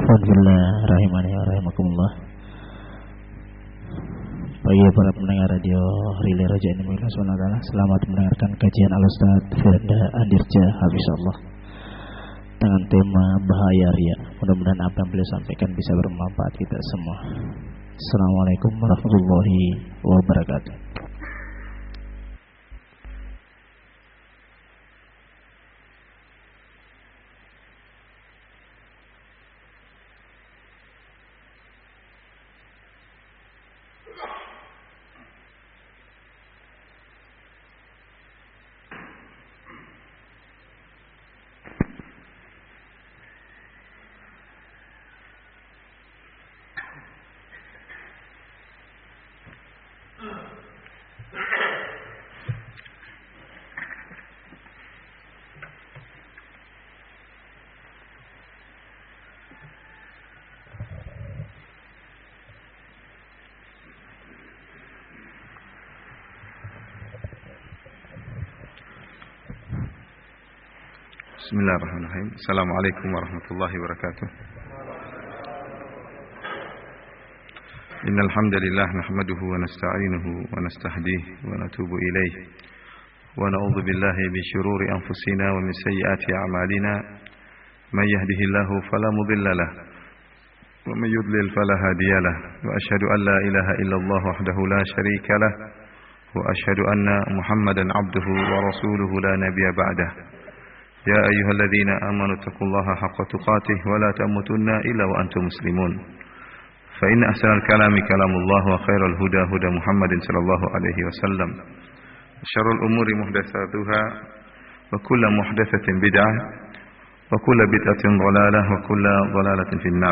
Alhamdulillah rahimani wa rahimakumullah. Bagi para pendengar radio Relay Raja ini selamat mendengarkan kajian Al-Ustaz Firda Andirja Hafizahullah dengan tema bahaya riya. Mudah-mudahan apa yang beliau sampaikan bisa bermanfaat kita semua. Assalamualaikum warahmatullahi wabarakatuh. Bismillahirrahmanirrahim. Assalamualaikum warahmatullahi wabarakatuh. Innal hamdalillah nahmaduhu wa nasta'inuhu wa nastahdihi wa natubu ilayh wa na'udzu billahi min shururi anfusina wa min sayyiati a'malina may yahdihillahu fala mudilla lahu wa may yudlil fala hadiya lahu wa asyhadu an la ilaha illallah wahdahu la syarika lahu wa asyhadu anna Muhammadan 'abduhu wa rasuluhu la nabiyya ba'dahu. يا أيها الذين آمنوا اتقوا الله حق تقاته ولا تموتن إلا وأنتم مسلمون فإن أحسن الكلام كلام الله وخير الهدى هدى محمد صلى الله عليه وسلم شر الأمور محدثاتها وكل محدثة بدعة وكل بدعة ضلالة وكل ضلالة في النار.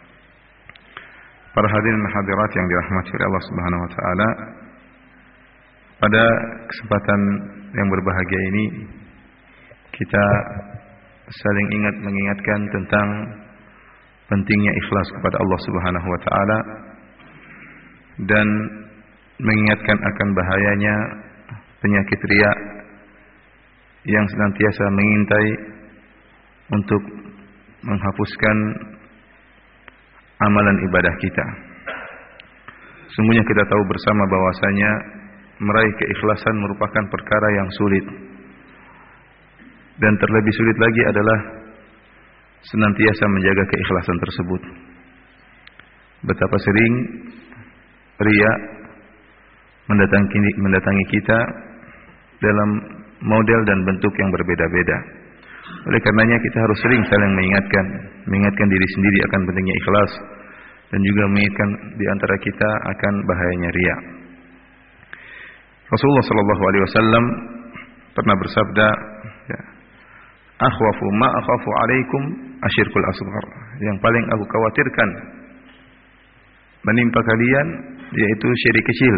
Para hadirin dan hadirat yang dirahmati oleh Allah Subhanahu wa taala, pada kesempatan yang berbahagia ini kita saling mengingatkan tentang pentingnya ikhlas kepada Allah Subhanahu wa taala dan mengingatkan akan bahayanya penyakit riya yang senantiasa mengintai untuk menghapuskan amalan ibadah kita. Sungguhnya kita tahu bersama bahwasanya meraih keikhlasan merupakan perkara yang sulit. Dan terlebih sulit lagi adalah senantiasa menjaga keikhlasan tersebut. Betapa sering riya mendatangi kita dalam model dan bentuk yang berbeda-beda. Oleh karenanya kita harus sering saling mengingatkan diri sendiri akan pentingnya ikhlas dan juga mengingatkan di antara kita akan bahayanya riya. Rasulullah sallallahu alaihi wasallam pernah bersabda, ya, akhwafu ma akhafu alaikum asyirkul asghar. Yang paling aku khawatirkan menimpa kalian yaitu syirik kecil.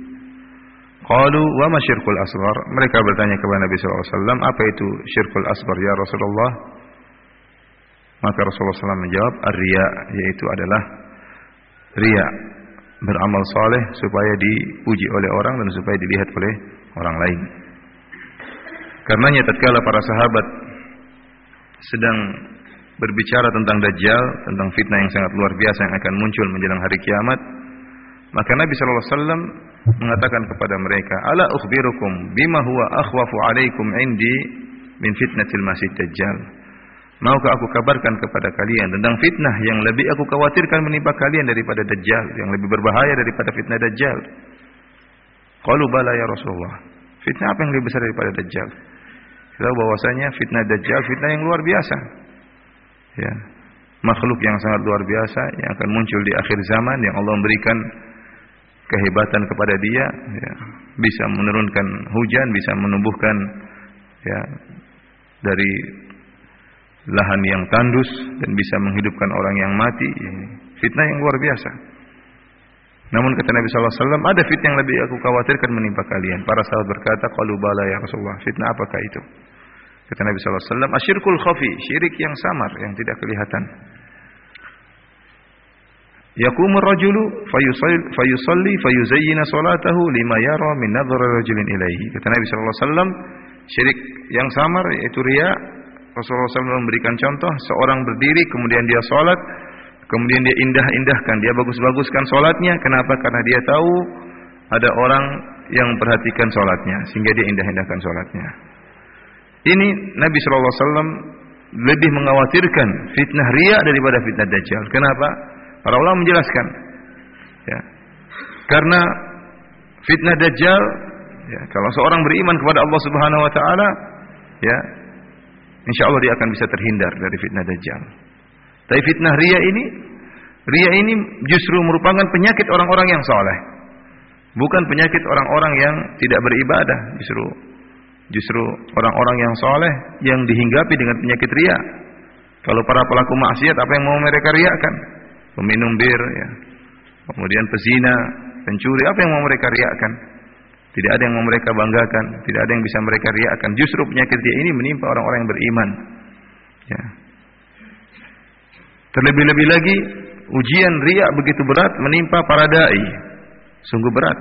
Qalu wa ma syirkul asghar? Mereka bertanya kepada Nabi sallallahu alaihi wasallam, apa itu syirkul asghar ya Rasulullah? Maka Rasulullah SAW menjawab, ar-riya, yaitu adalah riya, beramal saleh supaya dipuji oleh orang dan supaya dilihat oleh orang lain. Karenanya tatkala para sahabat sedang berbicara tentang Dajjal, tentang fitnah yang sangat luar biasa yang akan muncul menjelang hari kiamat, maka Nabi sallallahu alaihi wasallam mengatakan kepada mereka, ala ukhbirukum bima huwa akhwafu alaikum indi min fitnatil masih Dajjal. Maukah aku kabarkan kepada kalian tentang fitnah yang lebih aku khawatirkan menimpa kalian daripada Dajjal, yang lebih berbahaya daripada fitnah Dajjal? Qalu bala ya Rasulullah. Fitnah apa yang lebih besar daripada Dajjal? Kita tahu bahwasanya fitnah Dajjal fitnah yang luar biasa. Ya. Makhluk yang sangat luar biasa yang akan muncul di akhir zaman, yang Allah memberikan kehebatan kepada dia, ya. Bisa menurunkan hujan, bisa menumbuhkan, ya, dari lahan yang tandus dan bisa menghidupkan orang yang mati. Fitnah yang luar biasa. Namun kata Nabi sallallahu alaihi wasallam, ada fitnah yang lebih aku khawatirkan menimpa kalian. Para sahabat berkata, qalu bala ya Rasulullah. Fitnah apakah itu? Kata Nabi sallallahu alaihi wasallam, asyirkul khafi, syirik yang samar, yang tidak kelihatan. Yaqumur rajulu fayusalli fayuzayyina salatahu lima yara min nadhar rajulin ilaihi. Kata Nabi sallallahu alaihi wasallam, syirik yang samar yaitu riya. Rasulullah SAW memberikan contoh, seorang berdiri kemudian dia salat Kemudian dia indah-indahkan, dia bagus-baguskan sholatnya. Kenapa? Karena dia tahu ada orang yang memperhatikan sholatnya, sehingga dia indah-indahkan sholatnya. Ini Nabi SAW lebih mengkhawatirkan fitnah riya daripada fitnah dajjal. Kenapa? Para ulama menjelaskan, ya, karena fitnah dajjal, ya, kalau seorang beriman kepada Allah Subhanahu Wa Taala, ya, insya Allah dia akan bisa terhindar dari fitnah dajjal. Tapi fitnah riya ini justru merupakan penyakit orang-orang yang saleh, bukan penyakit orang-orang yang tidak beribadah. Justru orang-orang yang saleh yang dihinggapi dengan penyakit riya. Kalau para pelaku maksiat, apa yang mau mereka riakan? Peminum bir, ya, kemudian pezina, pencuri, apa yang mau mereka riakan? Tidak ada yang mau mereka banggakan, tidak ada yang bisa mereka riakan. Justru penyakit riya ini menimpa orang-orang yang beriman. Ya. Terlebih-lebih lagi, ujian riya begitu berat menimpa para dai. Sungguh berat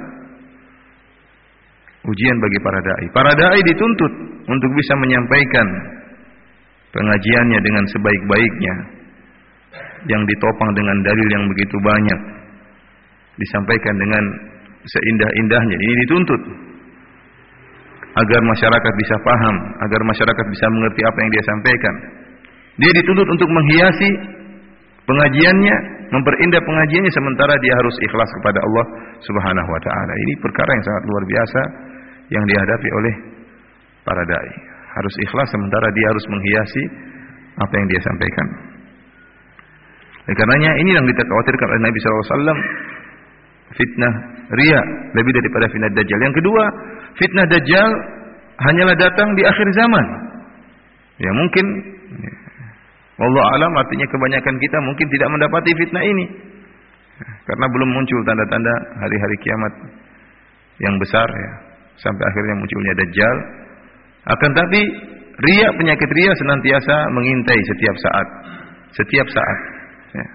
ujian bagi para dai. Para dai dituntut untuk bisa menyampaikan pengajiannya dengan sebaik-baiknya, yang ditopang dengan dalil yang begitu banyak, disampaikan dengan seindah-indahnya. Ini dituntut agar masyarakat bisa paham, agar masyarakat bisa mengerti apa yang dia sampaikan. Dia dituntut untuk menghiasi pengajiannya, memperindah pengajiannya, sementara dia harus ikhlas kepada Allah Subhanahu Wa Taala. Ini perkara yang sangat luar biasa yang dihadapi oleh para dai. Harus ikhlas sementara dia harus menghiasi apa yang dia sampaikan. Oleh karenanya ini yang kita khawatirkan oleh Nabi SAW, fitnah riya lebih daripada fitnah dajjal. Yang kedua, fitnah dajjal hanyalah datang di akhir zaman. Ya mungkin, wallahu alam, artinya kebanyakan kita mungkin tidak mendapati fitnah ini, karena belum muncul tanda-tanda hari-hari kiamat yang besar, ya, sampai akhirnya munculnya dajjal. Akan tapi riya, penyakit riya senantiasa mengintai setiap saat. Ya.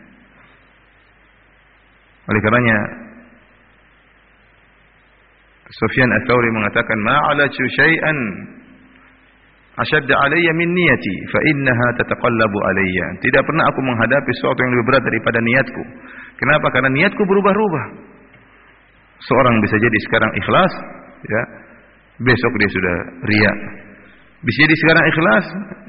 Oleh karenanya Sufyan Ats-Tsauri mengatakan, ma'alatu syai'an asyadda alayya min niyati fa innaha tataqallabu alayya. Tidak pernah aku menghadapi sesuatu yang lebih berat daripada niatku. Kenapa? Karena niatku berubah-ubah. Seorang bisa jadi sekarang ikhlas, ya, besok dia sudah riya. Bisa jadi sekarang ikhlas,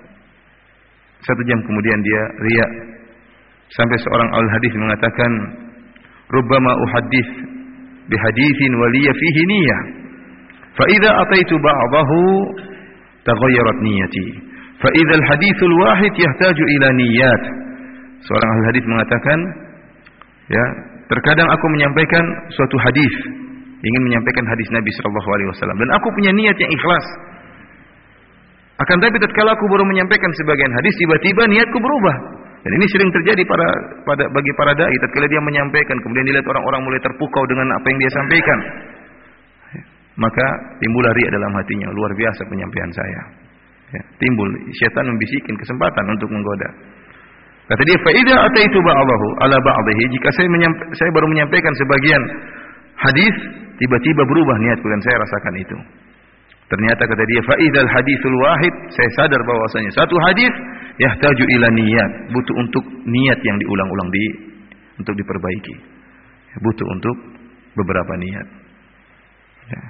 1 jam kemudian dia riya. Sampai seorang al-hadis mengatakan, rubbama uhaddits bihaditsin waliya fihi niyyah fa idza ataitu ba'dahu taghayyarat niyyati fa idza al-haditsul wahid yahtaju ila niyyat. Seorang ahli hadis mengatakan, ya, terkadang aku menyampaikan suatu hadis, ingin menyampaikan hadis Nabi sallallahu alaihi wasallam, dan aku punya niat yang ikhlas. Akan tapi tatkala aku baru menyampaikan sebagian hadis, tiba-tiba niatku berubah. Dan ini sering terjadi bagi para dai. Tatkala dia menyampaikan, kemudian dilihat orang-orang mulai terpukau dengan apa yang dia sampaikan, maka timbul riya dalam hatinya. Luar biasa penyampaian saya. Ya, timbul syaitan membisikin kesempatan untuk menggoda. Kata dia, fa idza ataitu ba'dahu ala ba'dihi, jika saya baru menyampaikan sebagian hadis, tiba-tiba berubah niatku dan saya rasakan itu. Ternyata kata dia, fa idzal haditsul wahid, saya sadar bahwasanya satu hadis yahtaju ila niyat, butuh untuk niat yang diulang-ulang untuk diperbaiki. Butuh untuk beberapa niat. Ya.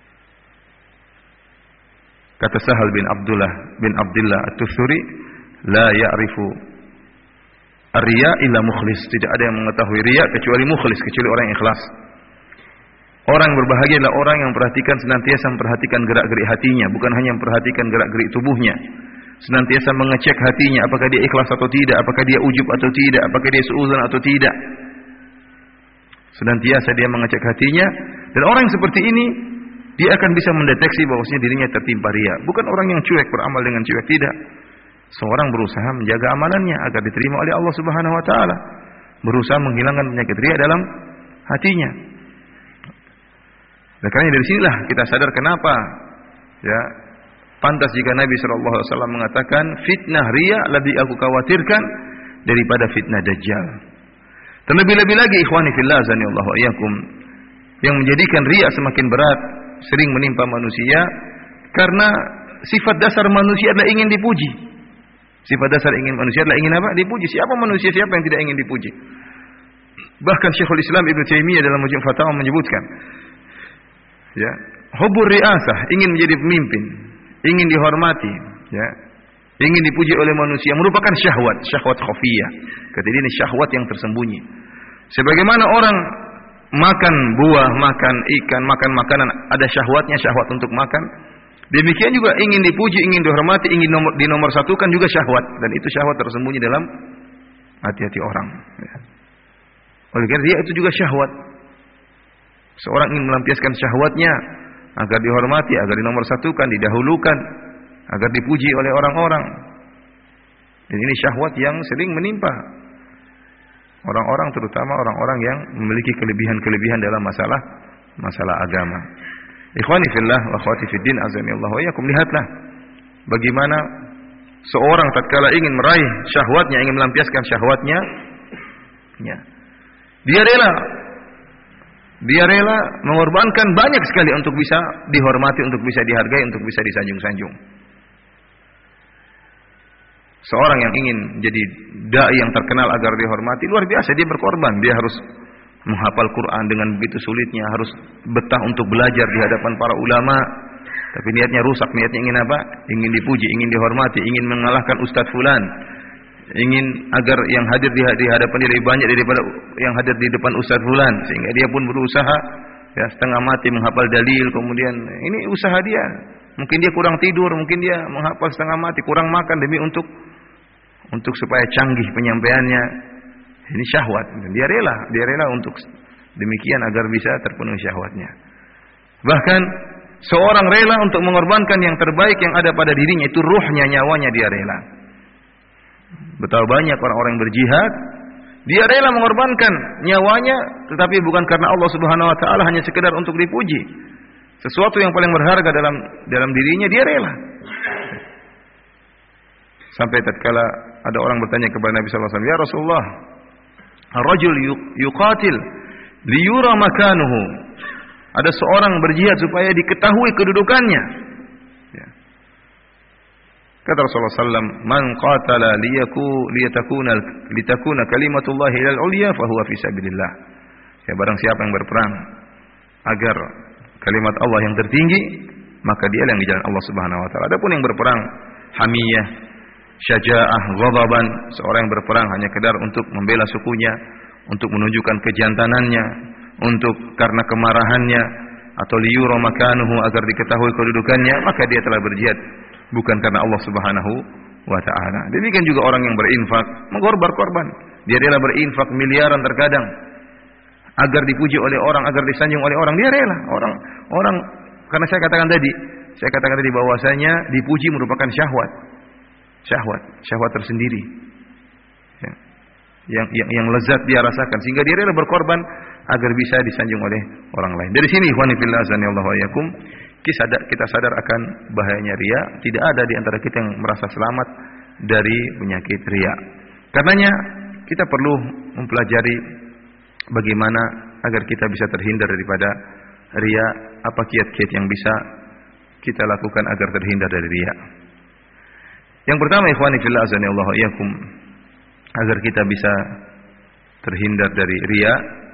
Kata Sahal bin Abdullah At-Tusturi, la ya'rifu ar-riya illa mukhlis. Tidak ada yang mengetahui riya kecuali mukhlis, kecuali orang yang ikhlas. Orang berbahagia adalah orang yang senantiasa memperhatikan gerak-gerik hatinya, bukan hanya memperhatikan gerak-gerik tubuhnya. Senantiasa mengecek hatinya, apakah dia ikhlas atau tidak, apakah dia ujub atau tidak, apakah dia suudzon atau tidak. Senantiasa dia mengecek hatinya, dan orang yang seperti ini dia akan bisa mendeteksi bahwasanya dirinya tertimpa riya. Bukan orang yang cuek, beramal dengan cuek, tidak. Seorang berusaha menjaga amalannya agar diterima oleh Allah Subhanahu wa taala. Berusaha menghilangkan penyakit riya dalam hatinya. Dan karena dari sinilah kita sadar kenapa, ya, pantas jika Nabi SAW mengatakan fitnah riya lebih aku khawatirkan daripada fitnah dajjal. Terlebih-lebih lagi ikhwani fillah azanillahu wa iyyakum, yang menjadikan riya semakin berat, sering menimpa manusia, karena sifat dasar manusia adalah ingin dipuji. Sifat dasar ingin manusia adalah ingin apa? Dipuji. Siapa manusia, siapa yang tidak ingin dipuji? Bahkan Syekhul Islam Ibnu Taimiyah dalam Majmu' Fatawa menyebutkan, ya, hubur riasah, ingin menjadi pemimpin, ingin dihormati, ya, ingin dipuji oleh manusia merupakan syahwat khafiyah. Kata ini syahwat yang tersembunyi. Sebagaimana orang makan buah, makan ikan, makan makanan, ada syahwatnya, syahwat untuk makan. Demikian juga ingin dipuji, ingin dihormati, ingin dinomorsatukan juga syahwat, dan itu syahwat tersembunyi dalam hati-hati orang. Ya. Oleh karena dia itu juga syahwat. Seorang ingin melampiaskan syahwatnya agar dihormati, agar dinomorsatukan, didahulukan, agar dipuji oleh orang-orang. Dan ini syahwat yang sering menimpa orang-orang, terutama orang-orang yang memiliki kelebihan-kelebihan dalam masalah agama. Ikhwani fillah wa akhwati fiddin azanillahu wa iyyakum, lihatlah bagaimana seorang tatkala ingin meraih syahwatnya, ingin melampiaskan syahwatnya, ya, dia rela mengorbankan banyak sekali untuk bisa dihormati, untuk bisa dihargai, untuk bisa disanjung-sanjung. Seorang yang ingin jadi dai yang terkenal agar dihormati, luar biasa dia berkorban. Dia harus menghafal Quran dengan begitu sulitnya, harus betah untuk belajar di hadapan para ulama. Tapi niatnya rusak, niatnya ingin apa? Ingin dipuji, ingin dihormati, ingin mengalahkan Ustadz fulan, ingin agar yang hadir di hadapan dia lebih banyak daripada yang hadir di depan Ustadz fulan, sehingga dia pun berusaha, ya, setengah mati menghafal dalil. Kemudian ini usaha dia, mungkin dia kurang tidur, mungkin dia menghafal setengah mati, kurang makan demi untuk supaya canggih penyampaiannya. Ini syahwat. Dia rela untuk demikian agar bisa terpenuhi syahwatnya. Bahkan seorang rela untuk mengorbankan yang terbaik yang ada pada dirinya, itu ruhnya, nyawanya dia rela. Betapa banyak orang-orang yang berjihad, dia rela mengorbankan nyawanya, tetapi bukan karena Allah Subhanahu wa taala, hanya sekedar untuk dipuji. Sesuatu yang paling berharga dalam dirinya dia rela. Sampai tatkala ada orang bertanya kepada Nabi sallallahu alaihi wasallam, "Ya Rasulullah, ar-rajul yuqatil liyura makanuhu." Ada seorang berjihad supaya diketahui kedudukannya. Ya. Kata Rasulullah SAW, "Man qatala litakuna kalimatullah ilal ulya fahuwa fi sabilillah." Ya, barang siapa yang berperang agar kalimat Allah yang tertinggi, maka dia yang di jalan Allah Subhanahu wa taala. Adapun yang berperang hamiyah, syaja'ah, ghadaban, seorang yang berperang hanya sekedar untuk membela sukunya, untuk menunjukkan kejantanannya, untuk karena kemarahannya, atau liyura makanuhu, agar diketahui kedudukannya, maka dia telah berjihad bukan karena Allah Subhanahu wa taala. Demikian juga orang yang berinfak, mengorban-korban. Dia rela berinfak miliaran terkadang agar dipuji oleh orang, agar disanjung oleh orang, dia rela. Orang karena saya katakan tadi bahwasanya dipuji merupakan syahwat tersendiri, ya, yang lezat dia rasakan, sehingga dia rela berkorban agar bisa disanjung oleh orang lain. Dari sini ikhwani fillah azanillahu wa iyyakum, kita sadar akan bahayanya riya. Tidak ada di antara kita yang merasa selamat dari penyakit riya. Karenanya kita perlu mempelajari bagaimana agar kita bisa terhindar daripada riya, apa kiat-kiat yang bisa kita lakukan agar terhindar dari riya. Yang pertama ikhwani fillah azanillahu wa iyyakum, agar kita bisa terhindar dari riya,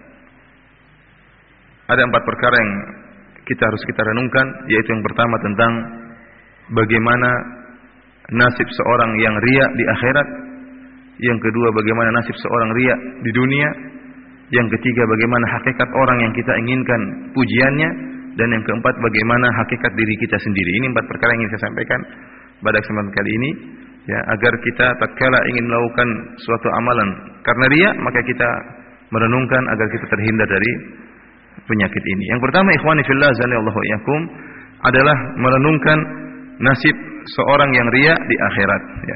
ada 4 perkara yang harus kita renungkan, yaitu yang pertama tentang bagaimana nasib seorang yang riya di akhirat, yang kedua bagaimana nasib seorang riya di dunia, yang ketiga bagaimana hakikat orang yang kita inginkan pujiannya, dan yang keempat bagaimana hakikat diri kita sendiri. Ini 4 perkara yang ingin saya sampaikan pada kesempatan kali ini, ya, agar kita tatkala ingin melakukan suatu amalan karena riya, maka kita merenungkan agar kita terhindar dari penyakit ini. Yang pertama ikhwani fillah azanillahu wa iyyakum adalah merenungkan nasib seorang yang riya di akhirat, ya.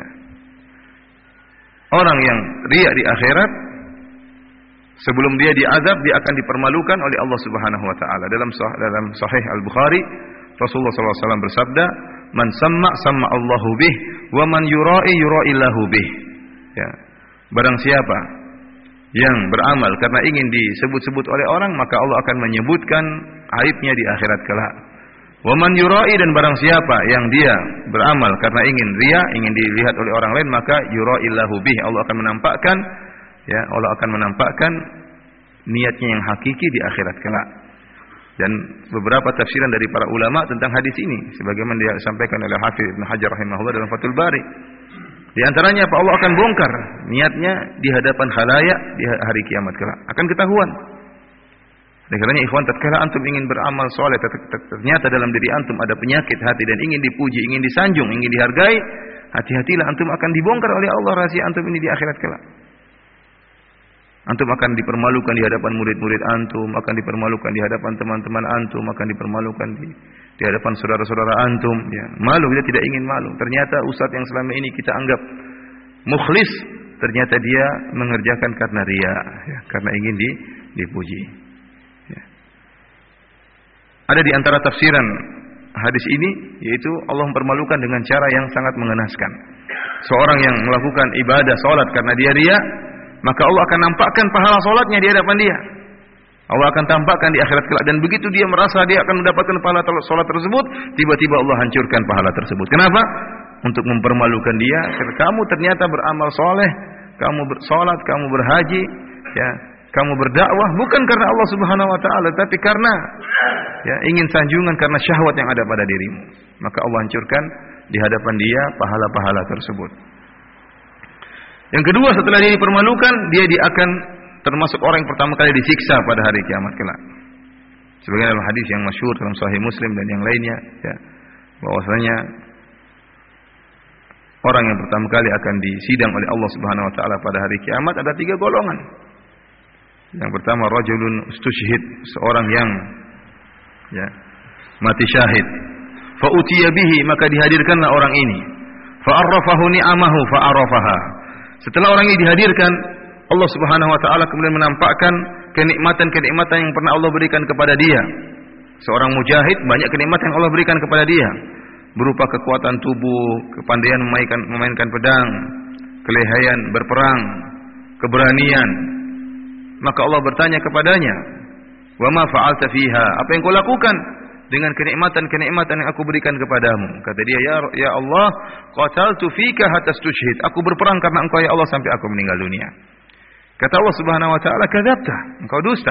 Orang yang riya di akhirat, sebelum dia diazab, dia akan dipermalukan oleh Allah Subhanahu wa taala. Dalam Sahih Al-Bukhari, Rasulullah SAW bersabda, "Man samma Allahu bih, wa man yura'i bih." Ya. Barang siapa yang beramal karena ingin disebut-sebut oleh orang, maka Allah akan menyebutkan aibnya di akhirat kelak. Wa man yura'i, dan barang siapa yang dia beramal karena ingin riya, ingin dilihat oleh orang lain, maka yura'illahu bih, Allah akan menampakkan, ya, Allah akan menampakkan niatnya yang hakiki di akhirat kelak. Dan beberapa tafsiran dari para ulama tentang hadis ini sebagaimana dia sampaikan oleh Hafidz Ibnu Hajar rahimahullah dalam Fathul Bari. Di antaranya apa? Allah akan bongkar niatnya di hadapan khalayak di hari kiamat kelak. Akan ketahuan. Oleh karenanya ikhwan, tatkala antum ingin beramal soleh, ternyata dalam diri antum ada penyakit hati dan ingin dipuji, ingin disanjung, ingin dihargai, hati-hatilah, antum akan dibongkar oleh Allah rahasia antum ini di akhirat kelak. Antum akan dipermalukan di hadapan murid-murid antum, akan dipermalukan di hadapan teman-teman antum, akan dipermalukan di hadapan saudara-saudara antum. Ya, malu, kita tidak ingin malu. Ternyata ustadz yang selama ini kita anggap mukhlis, ternyata dia mengerjakan karena riya, ya, karena ingin dipuji. Ya. Ada di antara tafsiran hadis ini, yaitu Allah mempermalukan dengan cara yang sangat mengenaskan. Seorang yang melakukan ibadah salat karena dia riya, maka Allah akan nampakkan pahala salatnya di hadapan dia. Allah akan tampakkan di akhirat kelak, dan begitu dia merasa dia akan mendapatkan pahala salat tersebut, tiba-tiba Allah hancurkan pahala tersebut. Kenapa? Untuk mempermalukan dia. Kamu ternyata beramal soleh, kamu bersalat, kamu berhaji, ya, kamu berdakwah bukan karena Allah Subhanahu wa taala, tapi karena ya ingin sanjungan, karena syahwat yang ada pada dirimu. Maka Allah hancurkan di hadapan dia pahala-pahala tersebut. Yang kedua, setelah dia dipermalukan, dia akan termasuk orang yang pertama kali disiksa pada hari kiamat kelak. Sebagaimana dalam hadis yang masyhur dalam Sahih Muslim dan yang lainnya, ya, bahwasanya orang yang pertama kali akan disidang oleh Allah Subhanahu wa taala pada hari kiamat ada 3 golongan. Yang pertama, rajulun ustushhid, seorang yang ya mati syahid. Fa utiya bihi, maka dihadirkanlah orang ini. Fa arrafahu ni'amahu fa arafaha. Setelah orang ini dihadirkan, Allah Subhanahu wa taala kemudian menampakkan kenikmatan-kenikmatan yang pernah Allah berikan kepada dia. Seorang mujahid, banyak kenikmatan yang Allah berikan kepada dia, berupa kekuatan tubuh, kepandaian memainkan pedang, kelehayan berperang, keberanian. Maka Allah bertanya kepadanya, "Wa ma fa'alta fiha?" Apa yang kau lakukan dengan kenikmatan-kenikmatan yang aku berikan kepadamu? Kata dia, ya Allah, qataltu fika hatta stushhid. Aku berperang karena engkau ya Allah sampai aku meninggal dunia. Kata Allah Subhanahu wa taala, kadzabta, engkau dusta.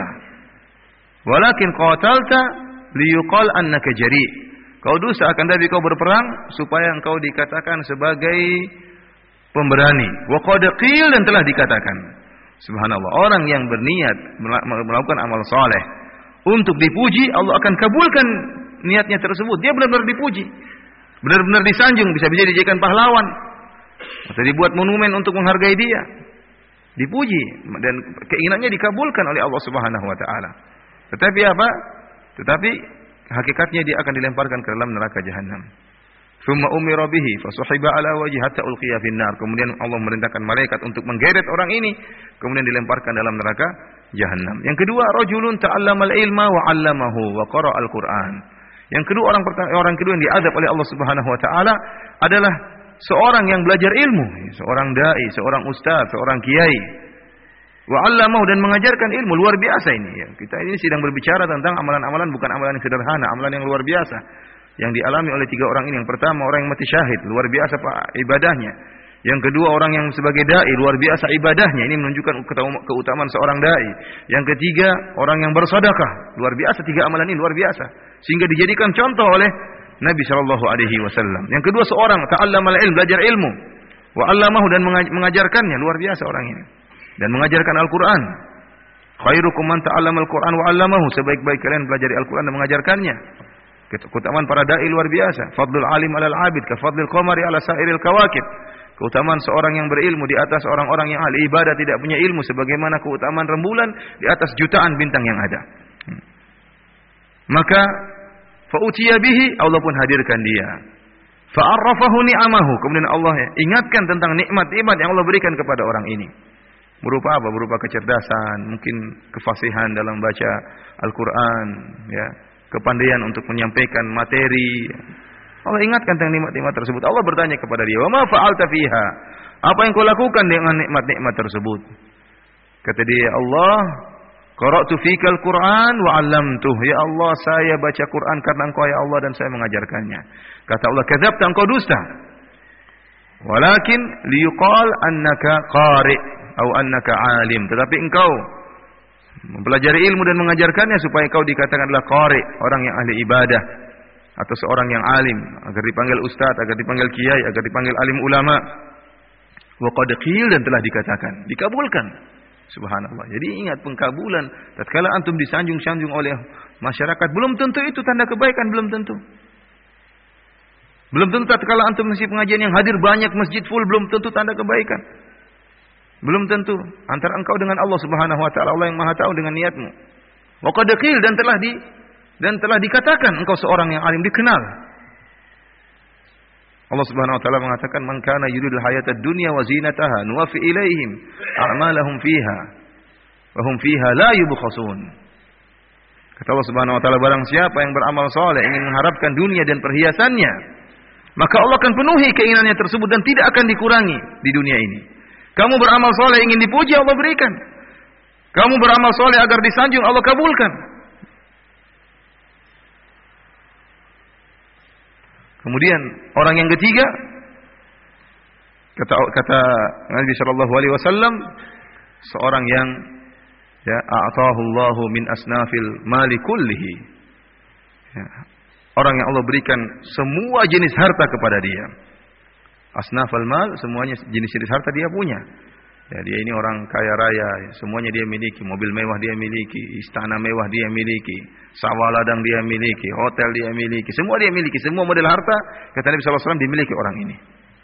Walakin qatalta liyuqal annaka jari. Kau dusta, akan tapi kau berperang supaya engkau dikatakan sebagai pemberani. Wa qad qil, dan telah dikatakan. Subhanallah, orang yang berniat melakukan amal saleh untuk dipuji, Allah akan kabulkan niatnya tersebut. Dia benar-benar dipuji, benar-benar disanjung, bisa-bisa dijadikan pahlawan, atau dibuat monumen untuk menghargai dia, dipuji, dan keinginannya dikabulkan oleh Allah Subhanahu wa taala. Tetapi apa? Tetapi hakikatnya dia akan dilemparkan ke dalam neraka jahanam. Tsumma umira bihi fasuhiba ala wajhi hatta ulqiya finnar. Kemudian Allah merintahkan malaikat untuk menggeret orang ini, kemudian dilemparkan dalam neraka jahanam. Yang kedua, rajulun ta'allamal ilma wa 'allamahu wa qara'al Qur'an. Yang kedua, orang kedua yang diazab oleh Allah Subhanahu wa taala adalah seorang yang belajar ilmu, seorang dai, seorang ustaz, seorang kiai. Wa 'allamahu, dan mengajarkan ilmu. Luar biasa ini ya. Kita ini sedang berbicara tentang amalan-amalan, bukan amalan yang sederhana, amalan yang luar biasa yang dialami oleh 3 orang ini. Yang pertama, orang yang mati syahid, luar biasa Pak ibadahnya. Yang kedua, orang yang sebagai dai, luar biasa ibadahnya. Ini menunjukkan keutamaan seorang dai. Yang ketiga, orang yang bersedekah, luar biasa. 3 amalan ini luar biasa, sehingga dijadikan contoh oleh Nabi sallallahu alaihi wasallam. Yang kedua, seorang ta'allamal ilm, belajar ilmu, wa 'allamahu, dan mengajarkannya, luar biasa orang ini, dan mengajarkan Al-Qur'an. Khairukum man ta'allamal Qur'an wa 'allamahu, sebaik-baik kalian pelajari Al-Qur'an dan mengajarkannya. Keutamaan para dai luar biasa. Fadlul alim 'alal 'abid ka fadlil qamari 'ala sa'iril kawakib. Keutamaan seorang yang berilmu di atas orang-orang yang ahli ibadah tidak punya ilmu, sebagaimana keutamaan rembulan di atas jutaan bintang yang ada. Maka fa'utiya bihi, Allah pun hadirkan dia. Fa'arrafahu ni'amahu, kemudian Allah ingatkan tentang nikmat-nikmat yang Allah berikan kepada orang ini. Berupa apa? Berupa kecerdasan, mungkin kefasihan dalam baca Al-Qur'an, ya, kepandaian untuk menyampaikan materi. Allah ingatkan tentang nikmat-nikmat tersebut. Allah bertanya kepada dia, "Wa ma fa'alta fiha?" Apa yang kau lakukan dengan nikmat-nikmat tersebut? Kata dia, "Allah, Qara'tu fikal Qur'an wa 'allamtuh. Ya Allah, saya baca Quran karena Engkau ya Allah dan saya mengajarkannya. Kata Allah, kadzabta, engkau dusta. Walakin liyuqal annaka qari' atau annaka 'alim. Tetapi engkau mempelajari ilmu dan mengajarkannya supaya engkau dikatakan adalah qari', orang yang ahli ibadah atau seorang yang alim, agar dipanggil ustaz, agar dipanggil kiai, agar dipanggil alim ulama. Wa qad qil, dan telah dikatakan, dikabulkan. Subhanallah. Jadi ingat, pengkabulan tatkala antum disanjung-sanjung oleh masyarakat, belum tentu itu tanda kebaikan, belum tentu. Belum tentu tatkala antum mengisi pengajian yang hadir banyak, masjid full, belum tentu tanda kebaikan. Belum tentu. Antara engkau dengan Allah Subhanahu wa taala, Allah yang Maha tahu dengan niatmu. Wa qad qil, dan telah dikatakan engkau seorang yang alim, dikenal. Allah Subhanahu wa taala mengatakan, "Man kana yuridul hayatad dunya wa zinataha nuwaffi ilaihim a'malahum fiha wa hum fiha la yubkhasun." Kata Allah Subhanahu wa taala, barang siapa yang beramal saleh ingin mengharapkan dunia dan perhiasannya, maka Allah akan penuhi keinginannya tersebut dan tidak akan dikurangi di dunia ini. Kamu beramal saleh ingin dipuji, Allah berikan. Kamu beramal saleh agar disanjung, Allah kabulkan. Kemudian orang yang ketiga, kata Nabi sallallahu alaihi wasallam, seorang yang a'tahu Allahu min asnafil mali kullihi. Orang yang Allah berikan semua jenis harta kepada dia. Asnafal mal, semuanya jenis-jenis harta dia punya. Ya, dia ini orang kaya raya, semuanya dia miliki, mobil mewah dia miliki, istana mewah dia miliki, sawah ladang dia miliki, hotel dia miliki, semua dia miliki, semua model harta kata Nabi sallallahu alaihi wasallam dimiliki orang ini.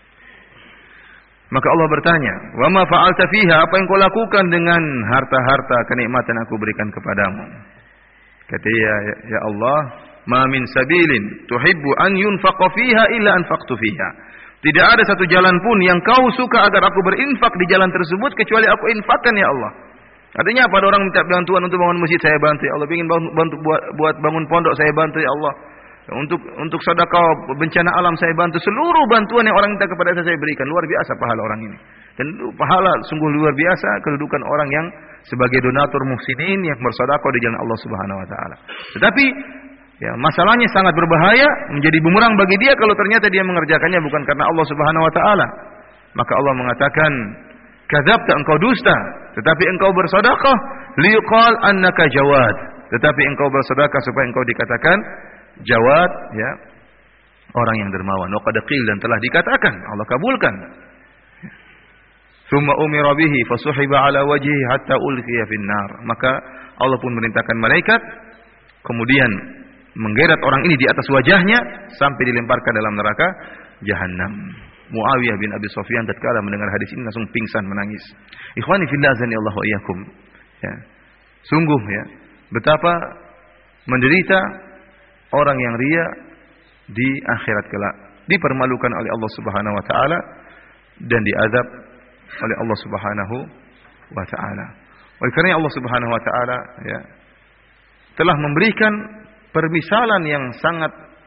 Maka Allah bertanya, "Wa ma fa'alta fiha?" Apa yang kau lakukan dengan harta-harta kenikmatan aku berikan kepadamu? Kata dia, "Ya Allah, ma min sabilin tuhibbu an yunfaqa fiha illa anfaqtu fiha." Tidak ada satu jalan pun yang kau suka agar aku berinfak di jalan tersebut kecuali aku infakkan ya Allah. Artinya pada orang minta bantuan untuk bangun masjid, saya bantu ya Allah. Ingin bantu buat bangun pondok, saya bantu ya Allah. Untuk sedekah bencana alam saya bantu. Seluruh bantuan yang orang minta kepada saya berikan. Luar biasa pahala orang ini. Dan pahala sungguh luar biasa kedudukan orang yang sebagai donatur muhsinin yang bersedekah di jalan Allah Subhanahu wa taala. Tetapi masalahnya sangat berbahaya, menjadi bumerang bagi dia kalau ternyata dia mengerjakannya bukan karena Allah Subhanahu wa taala. Maka Allah mengatakan, "Kadzabta, engkau dusta, tetapi engkau bersedekah liqal annaka jawad." Tetapi engkau bersedekah supaya engkau dikatakan jawad, orang yang dermawan. Wa qad qil, dan telah dikatakan, Allah kabulkan. Tsumma umira bihi fasuhiba ala wajhihi hatta ulqiya fin nar. Maka Allah pun merintahkan malaikat, kemudian menggeret orang ini di atas wajahnya sampai dilemparkan dalam neraka Jahannam. Muawiyah bin Abi Sufyan tatkala mendengar hadis ini langsung pingsan menangis. Ikhwani fillah azanillahu wa iyyakum. Sungguh betapa menderita orang yang riya di akhirat kelak, dipermalukan oleh Allah Subhanahu wa taala dan diazab oleh Allah Subhanahu wa taala. Oleh karena Allah Subhanahu wa taala telah memberikan permisalan yang sangat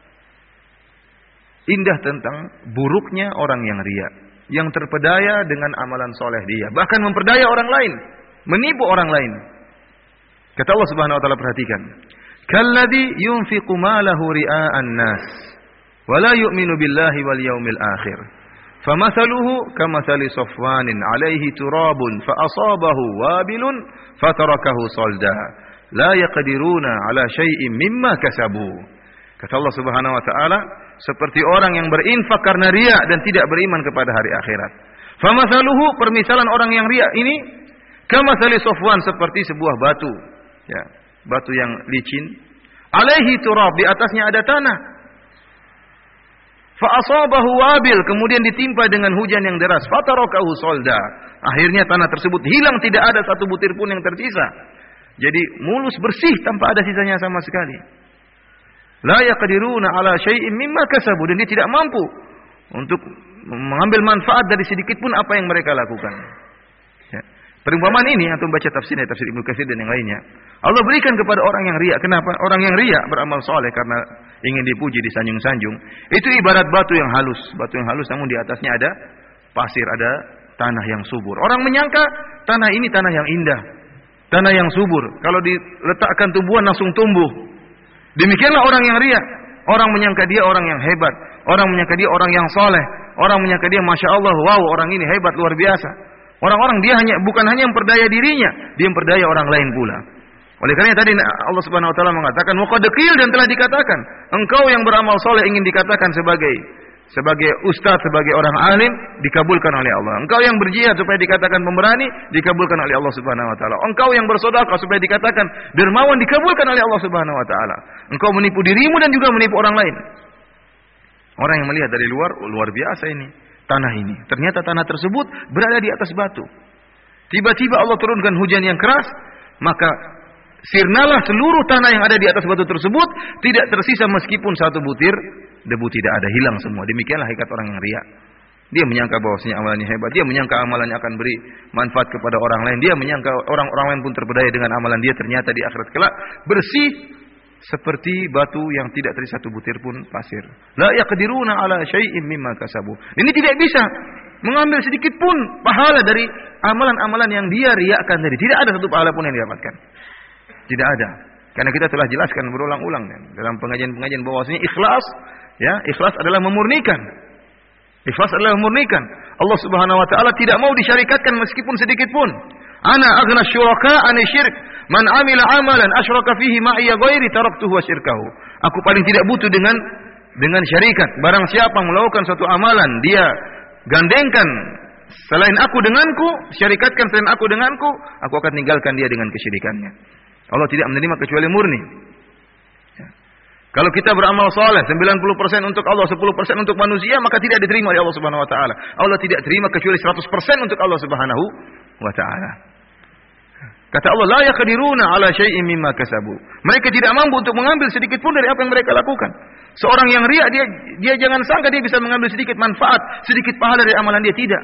indah tentang buruknya orang yang riya, yang terpedaya dengan amalan soleh dia, bahkan memperdaya orang lain, menipu orang lain. Kata Allah Subhanahu wa taala, perhatikan, "Kalladzi yunfiqu malahu ria'an nas wa la yu'minu billahi wal yawmil akhir. Famathaluhu kamathali safwanin 'alaihi turabun fa asabahu wabilun fatarakahu salda. La yaqdiruna ala syai'in mimma kasabu." Kata Allah Subhanahu wa taala, seperti orang yang berinfak karena riya dan tidak beriman kepada hari akhirat. Famathaluhu, permisalan orang yang riya ini, kamathali safwan, seperti sebuah batu, batu yang licin, alaihi turab, di atasnya ada tanah. Fa asabahu wabil, kemudian ditimpa dengan hujan yang deras, fatarakahu salda. Akhirnya tanah tersebut hilang, tidak ada satu butir pun yang tersisa. Jadi mulus bersih tanpa ada sisanya sama sekali. La yaqdiruna ala syai'in mimma kasabu, dan dia tidak mampu untuk mengambil manfaat dari sedikit pun apa yang mereka lakukan. Perumpamaan ini antum baca tafsirnya, tafsir Ibnu Katsir dan yang lainnya. Allah berikan kepada orang yang riya. Kenapa? Orang yang riya beramal soleh karena ingin dipuji, disanjung-sanjung. Itu ibarat batu yang halus namun di atasnya ada pasir, ada tanah yang subur. Orang menyangka tanah ini tanah yang indah. tanah yang subur. Kalau diletakkan tumbuhan langsung tumbuh. Demikianlah orang yang riya. Orang menyangka dia orang yang hebat, orang menyangka dia orang yang soleh, orang menyangka dia masya Allah, wow orang ini hebat luar biasa. Orang-orang dia bukan hanya memperdaya dirinya, dia memperdaya orang lain pula. Oleh karena tadi Allah Subhanahu Wa Taala mengatakan, waqad qil, dan telah dikatakan, engkau yang beramal soleh ingin dikatakan sebagai ustaz, sebagai orang alim, dikabulkan oleh Allah. Engkau yang berjihad supaya dikatakan pemberani, dikabulkan oleh Allah Subhanahu Wa Taala. Engkau yang bersedekah supaya dikatakan dermawan, dikabulkan oleh Allah Subhanahu Wa Taala. Engkau menipu dirimu dan juga menipu orang lain. Orang yang melihat dari luar biasa ini tanah ini. Ternyata tanah tersebut berada di atas batu. Tiba-tiba Allah turunkan hujan yang keras, maka sirnalah seluruh tanah yang ada di atas batu tersebut, tidak tersisa meskipun satu butir debu, tidak ada, hilang semua. Demikianlah hakikat orang yang riya. Dia menyangka bahwasanya amalannya hebat, dia menyangka amalannya akan beri manfaat kepada orang lain, dia menyangka orang-orang lain pun terpedaya dengan amalan dia, ternyata di akhirat kelak bersih seperti batu yang tidak tersisa satu butir pun pasir. La yaqdiruna ala syai'in mimma kasabu. Ini tidak bisa mengambil sedikit pun pahala dari amalan-amalan yang dia riakan tadi. Tidak ada satu pahala pun yang didapatkan. Tidak ada. Karena kita telah jelaskan berulang-ulang dalam pengajian-pengajian bahwasanya ikhlas adalah memurnikan. Ikhlas adalah memurnikan. Allah Subhanahu wa taala tidak mau disyarikatkan meskipun sedikit pun. Ana aghna syuraka an syirk. Man amila amalan asyraka fihi ma'iya ghairi taraktuhu wa syirkahu. Aku paling tidak butuh dengan syarikat. Barang siapa melakukan suatu amalan, dia gandengkan selain aku denganku, syarikatkan selain aku denganku, aku akan tinggalkan dia dengan kesyirikannya. Allah tidak menerima kecuali murni. Ya. Kalau kita beramal saleh 90% untuk Allah, 10% untuk manusia, maka tidak diterima oleh Allah Subhanahu wa taala. Allah tidak terima kecuali 100% untuk Allah Subhanahu wa taala. Kata Allah, la yaqdiruna ala syai'in mimma kasabu. Mereka tidak mampu untuk mengambil sedikit pun dari apa yang mereka lakukan. Seorang yang riya, dia jangan sangka dia bisa mengambil sedikit manfaat, sedikit pahala dari amalan dia, tidak.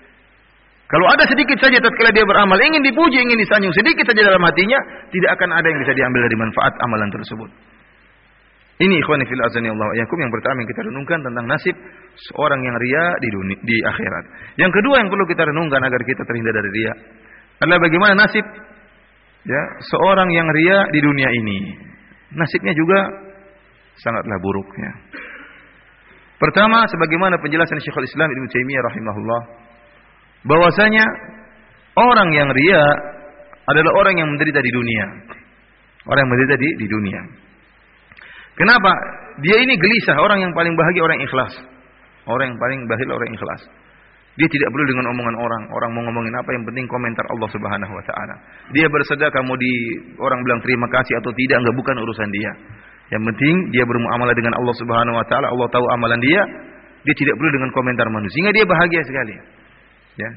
Kalau ada sedikit saja tatkala dia beramal, ingin dipuji, ingin disanjung, sedikit saja dalam hatinya, tidak akan ada yang bisa diambil dari manfaat amalan tersebut. Ini ikhwani fil azani Allah yakum yang pertama yang kita renungkan tentang nasib seorang yang riya di akhirat. Yang kedua yang perlu kita renungkan agar kita terhindar dari riya adalah bagaimana nasib seorang yang riya di dunia ini. Nasibnya juga sangatlah buruk ya. Pertama, sebagaimana penjelasan Syekhul Islam Ibnu Taimiyah rahimahullah, bahwasanya orang yang riya adalah orang yang menderita di dunia. Orang yang menderita di dunia. Kenapa? Dia ini gelisah, orang yang paling bahagia orang yang ikhlas. Orang yang paling bahagia orang yang ikhlas. Dia tidak perlu dengan omongan orang mau ngomongin apa, yang penting komentar Allah Subhanahu wa taala. Dia bersedekah mau orang bilang terima kasih atau tidak, enggak, bukan urusan dia. Yang penting dia bermuamalah dengan Allah Subhanahu wa taala, Allah tahu amalan dia tidak perlu dengan komentar manusia. Sehingga dia bahagia sekali. Ya.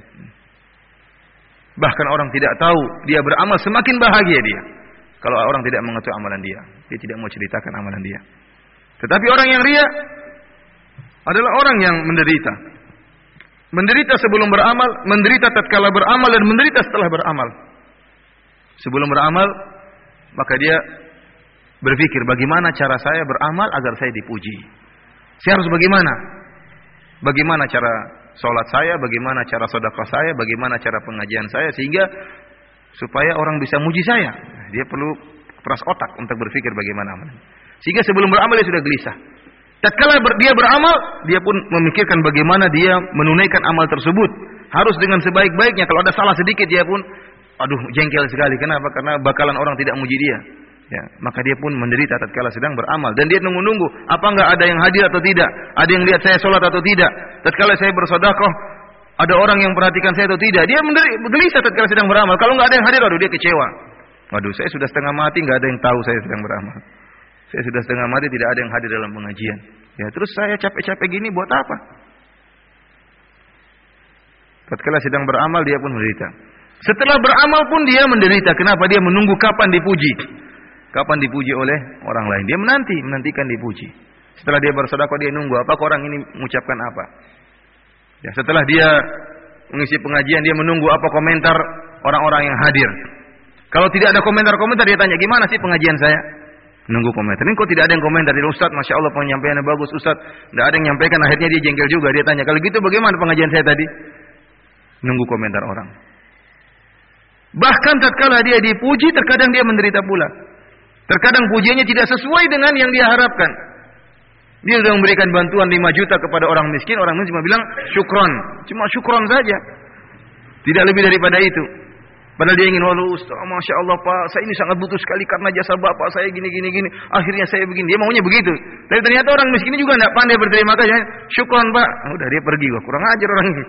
Bahkan orang tidak tahu dia beramal, semakin bahagia dia. Kalau orang tidak mengetahui amalan dia tidak mau ceritakan amalan dia. Tetapi orang yang riya adalah orang yang menderita. Menderita sebelum beramal, menderita tatkala beramal, dan menderita setelah beramal. Sebelum beramal, maka dia berpikir, bagaimana cara saya beramal agar saya dipuji? Saya harus bagaimana? Bagaimana cara sholat saya, bagaimana cara sedekah saya, bagaimana cara pengajian saya, sehingga supaya orang bisa muji saya. Dia perlu keras otak untuk berpikir bagaimana amalnya. Sehingga sebelum beramal dia sudah gelisah. Tatkala dia beramal, dia pun memikirkan bagaimana dia menunaikan amal tersebut. Harus dengan sebaik-baiknya. Kalau ada salah sedikit, dia pun jengkel sekali. Kenapa? Karena bakalan orang tidak muji dia. Ya, maka dia pun menderita tatkala sedang beramal, dan dia nunggu-nunggu apa enggak ada yang hadir atau tidak, ada yang lihat saya sholat atau tidak, tatkala saya bersedekah ada orang yang perhatikan saya atau tidak. Dia gelisah tatkala sedang beramal. Kalau enggak ada yang hadir, dia kecewa. Saya sudah setengah mati, enggak ada yang tahu saya sedang beramal. Saya sudah setengah mati, tidak ada yang hadir dalam pengajian. Ya, terus saya capek-capek gini buat apa? Tatkala sedang beramal dia pun menderita. Setelah beramal pun dia menderita. Kenapa? Dia menunggu kapan dipuji. Kapan dipuji oleh orang lain. Dia menantikan dipuji. Setelah dia bersedekah, dia nunggu apakah orang ini mengucapkan apa. Ya, setelah dia mengisi pengajian, dia menunggu apa komentar orang-orang yang hadir. Kalau tidak ada komentar-komentar, dia tanya, gimana sih pengajian saya? Nunggu komentar. Ini kok tidak ada yang komentar? Dia, Ustaz, Masya Allah penyampaiannya bagus. Ustaz, tidak ada yang nyampaikan. Akhirnya dia jengkel juga. Dia tanya, kalau gitu bagaimana pengajian saya tadi? Nunggu komentar orang. Bahkan tatkala dia dipuji, terkadang dia menderita pula. Terkadang pujiannya tidak sesuai dengan yang dia harapkan. Dia sudah memberikan bantuan 5 juta kepada orang miskin cuma bilang syukron. Cuma syukron saja. Tidak lebih daripada itu. Padahal dia ingin, waduh Ustaz, Masya Allah Pak, saya ini sangat butuh sekali karena jasa Bapak saya gini. Akhirnya saya begini. Dia maunya begitu. Tapi ternyata orang miskin juga tidak pandai berterima kasih. Syukron Pak. Udah dia pergi. Wah, kurang ajar orang ini.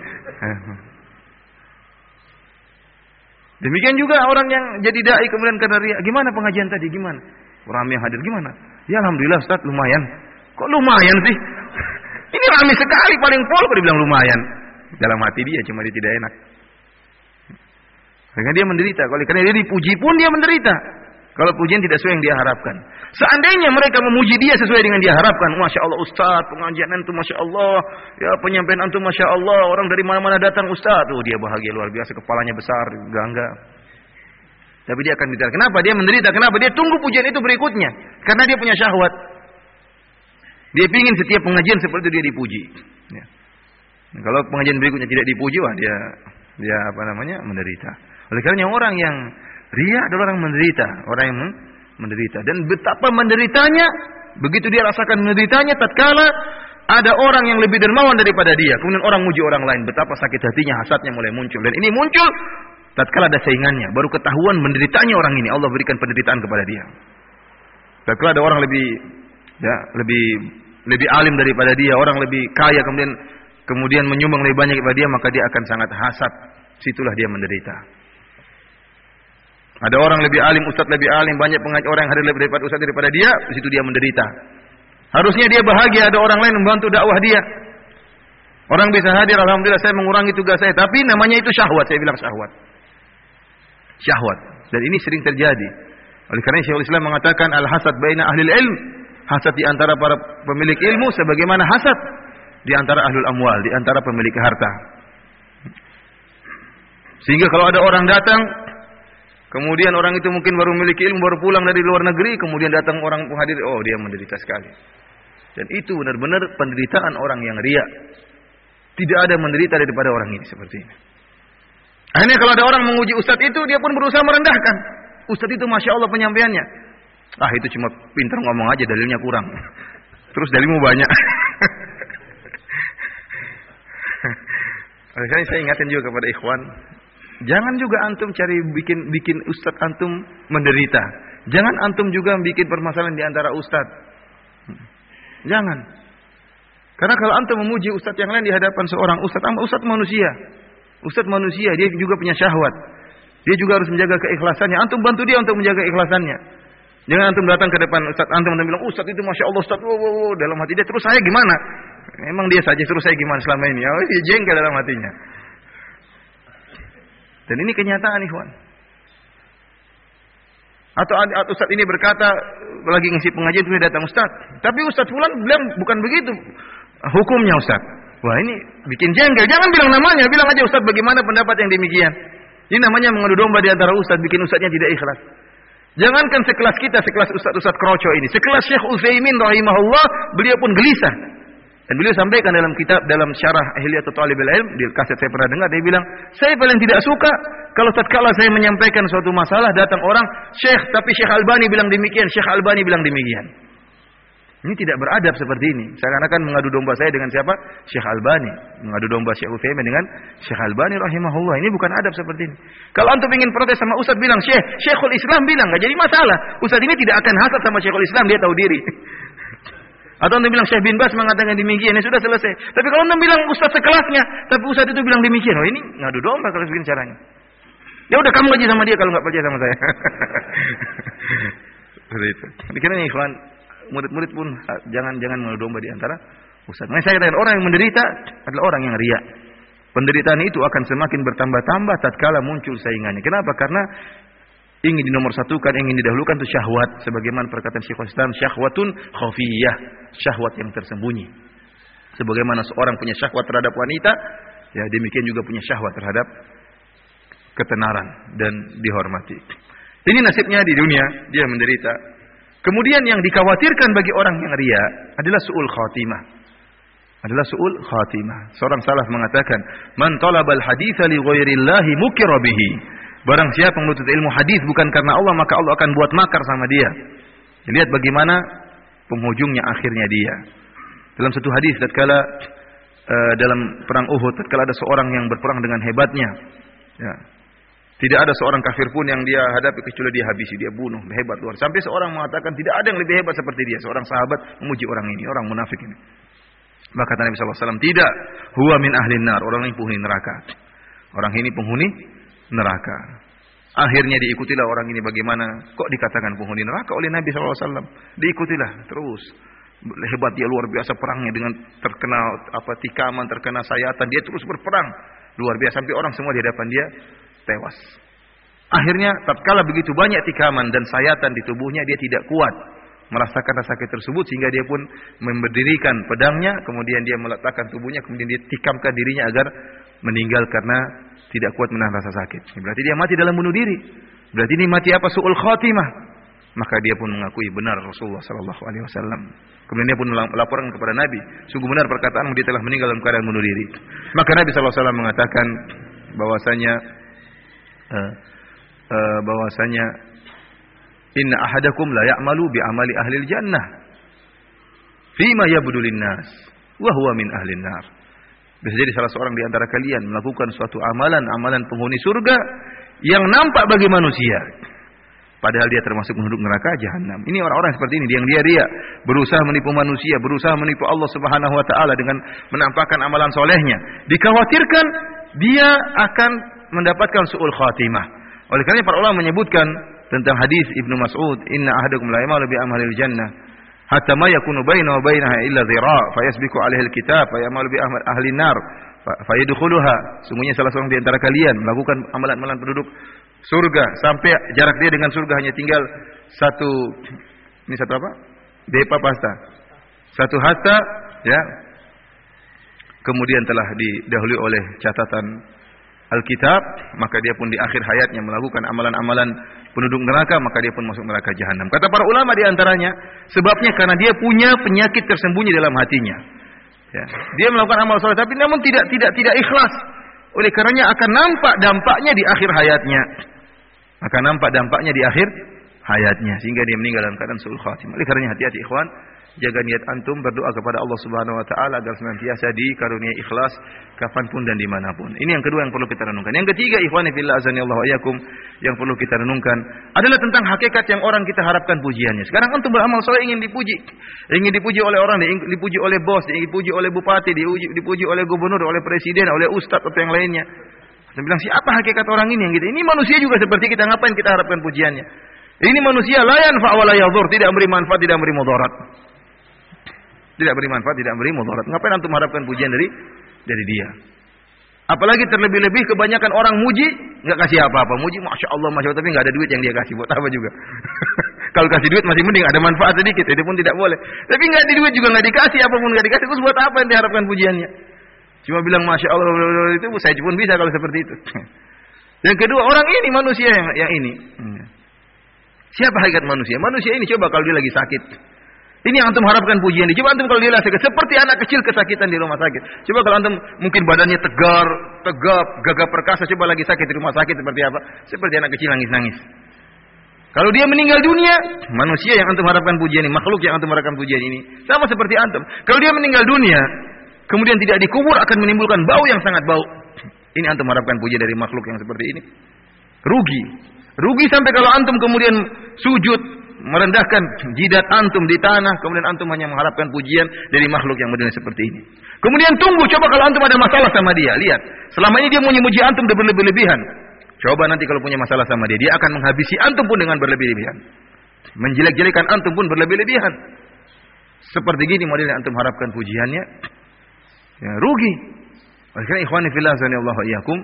Demikian juga orang yang jadi dai kemudian karena riya. Gimana pengajian tadi? Gimana? Orang yang hadir gimana? Ya Alhamdulillah Ustaz, lumayan. Kok lumayan sih? Ini ramai sekali, paling pol kok dibilang lumayan. Dalam hati dia cuma dia tidak enak. Karena dia menderita. Karena dia dipuji pun dia menderita. Kalau pujian tidak sesuai yang dia harapkan. Seandainya mereka memuji dia sesuai dengan dia harapkan. Masya Allah Ustaz, pengajian antum Masya Allah. Ya penyampaian antum Masya Allah. Orang dari mana-mana datang Ustaz. Oh dia bahagia luar biasa. Kepalanya besar. Bangga. Tapi dia akan menderita. Kenapa? Dia menderita. Kenapa? Dia tunggu pujian itu berikutnya. Karena dia punya syahwat. Dia ingin setiap pengajian seperti itu dia dipuji. Ya. Nah, kalau pengajian berikutnya tidak dipuji, wah dia menderita. Oleh karena orang yang riya adalah orang menderita, orang yang menderita. Dan betapa menderitanya, begitu dia rasakan menderitanya, tatkala ada orang yang lebih dermawan daripada dia, kemudian orang muji orang lain, betapa sakit hatinya, hasadnya mulai muncul. Dan ini muncul tatkala ada saingannya, baru ketahuan menderitanya orang ini. Allah berikan penderitaan kepada dia. Tatkala ada orang lebih alim daripada dia, orang lebih kaya, kemudian menyumbang lebih banyak kepada dia, maka dia akan sangat hasad. Situlah dia menderita. Ada orang lebih alim, ustaz lebih alim, banyak orang yang hadir lebih daripada ustaz daripada dia, di situ dia menderita. Harusnya dia bahagia, ada orang lain membantu dakwah dia. Orang bisa hadir, alhamdulillah saya mengurangi tugas saya, tapi namanya itu syahwat, saya bilang syahwat. Syahwat. Dan ini sering terjadi. Oleh karena Syekhul Islam mengatakan al-hasad baina ahlil ilm, hasad di antara para pemilik ilmu sebagaimana hasad di antara ahlul amwal, di antara pemilik harta. Sehingga kalau ada orang datang, kemudian orang itu mungkin baru memiliki ilmu, baru pulang dari luar negeri, kemudian datang orang hadir, oh dia menderita sekali. Dan itu benar-benar penderitaan orang yang riya. Tidak ada menderita daripada orang ini seperti ini. Akhirnya kalau ada orang menguji ustaz itu, dia pun berusaha merendahkan. Ustaz itu Masya Allah penyampaiannya. Ah itu cuma pintar ngomong aja, dalilnya kurang. Terus dalilmu banyak. Makanya saya ingatkan juga kepada ikhwan, jangan juga antum cari bikin ustaz antum menderita. Jangan antum juga bikin permasalahan di antara ustaz. Jangan. Karena kalau antum memuji ustaz yang lain di hadapan seorang ustaz manusia. Ustaz manusia, dia juga punya syahwat. Dia juga harus menjaga keikhlasannya. Antum bantu dia untuk menjaga keikhlasannya. Jangan antum datang ke depan ustaz antum dan bilang, "Ustaz itu Masya Allah Ustaz." Dalam hati dia, terus saya gimana? Emang dia saja terus saya gimana selama ini? Oh, dia jengkel dalam hatinya. Dan ini kenyataan, ikhwan. Atau ustaz ini berkata lagi ngisi pengajian itu datang ustaz, tapi ustaz fulan bilang bukan begitu hukumnya ustaz. Wah, ini bikin jengkel. Jangan bilang namanya, bilang aja ustaz bagaimana pendapat yang demikian. Ini namanya mengadu domba di antara ustaz, bikin ustaznya tidak ikhlas. Jangankan sekelas kita, sekelas ustaz-ustaz kroco ini, sekelas Syekh Utsaimin rahimahullah, beliau pun gelisah. Dan beliau sampaikan dalam kitab, dalam syarah Ihliyatul Talibul Ilm, di kaset saya pernah dengar, dia bilang, saya paling tidak suka kalau tatkala saya menyampaikan suatu masalah, datang orang, Syekh, tapi Syekh Albani bilang demikian, Syekh Albani bilang demikian. Ini tidak beradab seperti ini. Seakan-akan mengadu domba saya dengan siapa? Syekh Albani. Mengadu domba Syekh Utsaimin dengan Syekh Albani rahimahullah. Ini bukan adab seperti ini. Kalau antum ingin protes sama ustaz, bilang Syekhul Islam bilang, enggak jadi masalah. Ustaz ini tidak akan hasad sama Syekhul Islam, dia tahu diri. Atau antum bilang Syekh bin Bas mengatakan demikian, ya sudah selesai. Tapi kalau antum bilang ustaz sekelasnya, tapi ustaz itu bilang demikian, oh ini ngadu domba kalau begini caranya. Ya udah kamu ngaji sama dia kalau enggak percaya sama saya. Seperti itu. Dikiranya ikhwan, murid-murid pun jangan mengadu domba di antara ustaz. Nah, saya katakan orang yang menderita adalah orang yang riya. Penderitaan itu akan semakin bertambah-tambah tatkala muncul saingannya. Kenapa? Karena ingin dinomorsatukan, ingin didahulukan itu syahwat. Sebagaimana perkataan Syekhul Islam, syahwatun khafiyah, syahwat yang tersembunyi. Sebagaimana seorang punya syahwat terhadap wanita, ya demikian juga punya syahwat terhadap ketenaran dan dihormati. Ini nasibnya di dunia, dia menderita. Kemudian yang dikhawatirkan bagi orang yang riya adalah su'ul khatimah. Adalah su'ul khatimah. Seorang salaf mengatakan, "Man talabal haditsa li ghairillahi mukira bihi." Barang siapa menuntut ilmu hadis bukan karena Allah, maka Allah akan buat makar sama dia. Lihat bagaimana penghujungnya akhirnya dia. Dalam satu hadis tatkala dalam perang Uhud, tatkala ada seorang yang berperang dengan hebatnya, ya. Tidak ada seorang kafir pun yang dia hadapi kecuali dia habisi, dia bunuh, hebat luar. Sampai seorang mengatakan tidak ada yang lebih hebat seperti dia. Seorang sahabat memuji orang ini, orang munafik ini. Maka kata Nabi SAW, tidak, huwa min ahlin nar, orang ini penghuni neraka. Orang ini penghuni neraka. Akhirnya diikutilah orang ini bagaimana, kok dikatakan penghuni neraka oleh Nabi SAW. Diikutilah terus. Hebat dia luar biasa perangnya dengan terkena tikaman, terkena sayatan, dia terus berperang. Luar biasa sampai orang semua di hadapan dia tewas. Akhirnya tatkala begitu banyak tikaman dan sayatan di tubuhnya, dia tidak kuat merasakan rasa sakit tersebut sehingga dia pun memberdirikan pedangnya, kemudian dia meletakkan tubuhnya, kemudian dia tikamkan dirinya agar meninggal karena tidak kuat menahan rasa sakit. Berarti dia mati dalam bunuh diri. Berarti ini mati apa? Su'ul khatimah. Maka dia pun mengakui benar Rasulullah sallallahu alaihi wasallam. Kemudian dia pun melaporkan kepada Nabi, sungguh benar perkataanmu, dia telah meninggal dalam keadaan bunuh diri. Maka Nabi sallallahu alaihi wasallam mengatakan bahwasanya inna ahadakum la ya'malu bi amali ahli jannah fima yabdu linnas wa huwa min ahli nar. Bisa jadi salah seorang di antara kalian melakukan suatu amalan penghuni surga yang nampak bagi manusia, padahal dia termasuk penduduk neraka jahanam. Ini orang-orang seperti ini yang dia berusaha menipu manusia, berusaha menipu Allah Subhanahu wa taala dengan menampakkan amalan solehnya. Dikhawatirkan dia akan mendapatkan su'ul khatimah. Oleh karena para ulama menyebutkan tentang hadis Ibnu Mas'ud, inna ahadakum la ya'malu bi amalil jannah hatta ma yakunu bainahu wa bainaha illa dhira' fayasbiqu 'alaihi alkitab fa ya'malu bi ahli nar fayadkhuluha. Sungguhnya salah seorang di antara kalian melakukan amalan-amalan penduduk surga sampai jarak dia dengan surga hanya tinggal satu depa pasta. Satu hasta, ya. Kemudian telah didahului oleh catatan Alkitab, maka dia pun di akhir hayatnya melakukan amalan-amalan penduduk neraka, maka dia pun masuk neraka jahanam. Kata para ulama di antaranya, sebabnya karena dia punya penyakit tersembunyi dalam hatinya. Ya. Dia melakukan amal soleh tapi namun tidak ikhlas. Oleh karenanya akan nampak dampaknya di akhir hayatnya. Akan nampak dampaknya di akhir hayatnya sehingga dia meninggal dalam keadaan su'ul khatimah. Oleh karenanya hati-hati ikhwan, jaga niat antum, berdoa kepada Allah Subhanahu wa taala agar senantiasa dikaruniai ikhlas kapanpun dan dimanapun. Ini yang kedua yang perlu kita renungkan. Yang ketiga, ikhwani fillah azanillahu wa iyyakum, yang perlu kita renungkan adalah tentang hakikat yang orang kita harapkan pujiannya. Sekarang antum beramal soleh ingin dipuji oleh orang, dipuji oleh bos, dipuji oleh bupati, dipuji oleh gubernur, oleh presiden, oleh ustadz atau yang lainnya. Saya bilang, siapa hakikat orang ini yang gitu? Ini manusia juga seperti kita, ngapain kita harapkan pujiannya? Ini manusia la yanfa' wa la yadhur, tidak memberi manfaat, tidak memberi mudarat. Tidak beri manfaat, tidak beri mudarat. Ngapain antum harapkan pujian dari dia? Apalagi terlebih-lebih kebanyakan orang muji enggak kasih apa-apa. Muji masya Allah tapi enggak ada duit yang dia kasih. Buat apa juga? Kalau kasih duit masih mending ada manfaat sedikit, itu pun tidak boleh. Tapi enggak ada duit juga enggak dikasih, apapun enggak dikasih, terus buat apa yang diharapkan pujiannya? Cuma bilang masya Allah itu saya pun bisa kalau seperti itu. Yang kedua, orang ini manusia yang ini. Siapa hakikat manusia? Manusia ini coba kalau dia lagi sakit. Ini yang antum harapkan pujian dia. Coba antum kalau dia lagi sakit, seperti anak kecil kesakitan di rumah sakit. Coba kalau antum mungkin badannya tegar, tegap, gagah perkasa, coba lagi sakit di rumah sakit seperti apa? Seperti anak kecil nangis-nangis. Kalau dia meninggal dunia, manusia yang antum harapkan pujian ini, makhluk yang antum harapkan pujian ini, sama seperti antum. Kalau dia meninggal dunia, kemudian tidak dikubur, akan menimbulkan bau yang sangat bau. Ini antum harapkan pujian dari makhluk yang seperti ini. Rugi sampai kalau antum kemudian sujud merendahkan jidat antum di tanah, kemudian antum hanya mengharapkan pujian dari makhluk yang model seperti ini. Kemudian tunggu, coba kalau antum ada masalah sama dia, lihat. Selama ini dia mau memuji antum berlebih-lebihan. Coba nanti kalau punya masalah sama dia akan menghabisi antum pun dengan berlebih-lebihan. Menjelek-jelekan antum pun berlebih-lebihan. Seperti gini model yang antum harapkan pujiannya, ya, rugi. Oleh karena ikhwani fillah azanillahu wa iyyakum,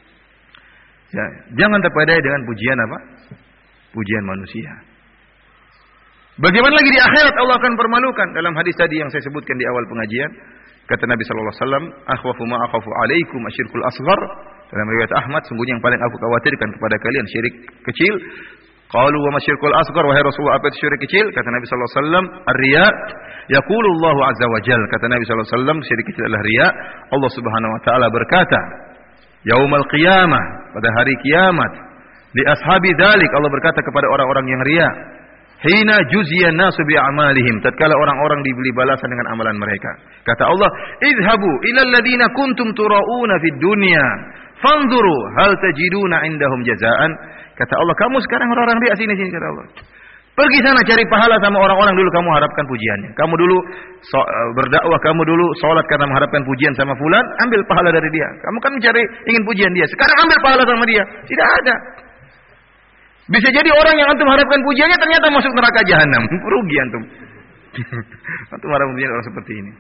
ya, jangan terpedaya dengan pujian apa? Pujian manusia. Bagaimana lagi di akhirat Allah akan permalukan. Dalam hadis tadi yang saya sebutkan di awal pengajian, kata Nabi sallallahu alaihi wasallam, "Akhwafu ma akhafu alaikum asyirkul asghar." Dalam riwayat Ahmad, sungguhnya yang paling aku khawatirkan kepada kalian syirik kecil. Qalu wa masyirkul asghar, wahai Rasulullah, apa itu syirik kecil? Kata Nabi sallallahu alaihi wasallam, "Ar-riya." Yaqulu Allah azza wa jalla, kata Nabi sallallahu alaihi wasallam, syirik kecil adalah riya. Allah Subhanahu wa taala berkata, "Yaumal qiyamah," pada hari kiamat, Li ashabi dzalik, Allah berkata kepada orang-orang yang riya, hina juziyan nasu bi a'malihim, tatkala orang-orang diberi balasan dengan amalan mereka. Kata Allah, idhabu ilal ladzina kuntum turauna fid dunya fanzuru hal tajiduna indahum jazaan. Kata Allah, kamu sekarang orang-orang riya sini kata Allah. Pergi sana cari pahala sama orang-orang dulu kamu harapkan pujiannya. Kamu dulu berdakwah, kamu dulu salat karena mengharapkan pujian sama fulan, ambil pahala dari dia. Kamu kan mencari ingin pujian dia. Sekarang ambil pahala sama dia. Tidak ada. Bisa jadi orang yang antum harapkan pujiannya ternyata masuk neraka jahanam. Rugi antum. Antum harap pujian orang seperti ini.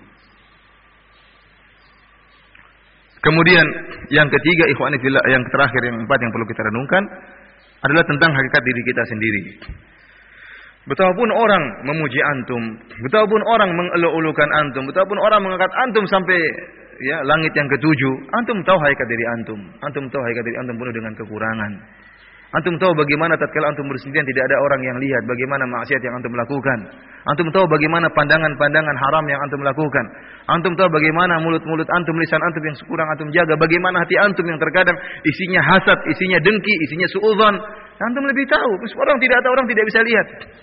Kemudian yang ketiga, ikhwani fillah, yang terakhir, yang keempat yang perlu kita renungkan adalah tentang hakikat diri kita sendiri. Betapapun orang memuji antum, betapapun orang mengeluh-elukan antum, betapapun orang mengangkat antum sampai ya langit yang ketujuh, antum tahu hakikat diri antum. Antum tahu hakikat diri antum penuh dengan kekurangan. Antum tahu bagaimana tatkala antum bersendirian tidak ada orang yang lihat bagaimana maksiat yang antum lakukan. Antum tahu bagaimana pandangan-pandangan haram yang antum lakukan. Antum tahu bagaimana mulut-mulut antum, lisan antum yang kurang antum jaga. Bagaimana hati antum yang terkadang isinya hasad, isinya dengki, isinya suudzon. Antum lebih tahu. Orang tidak tahu, orang tidak bisa lihat.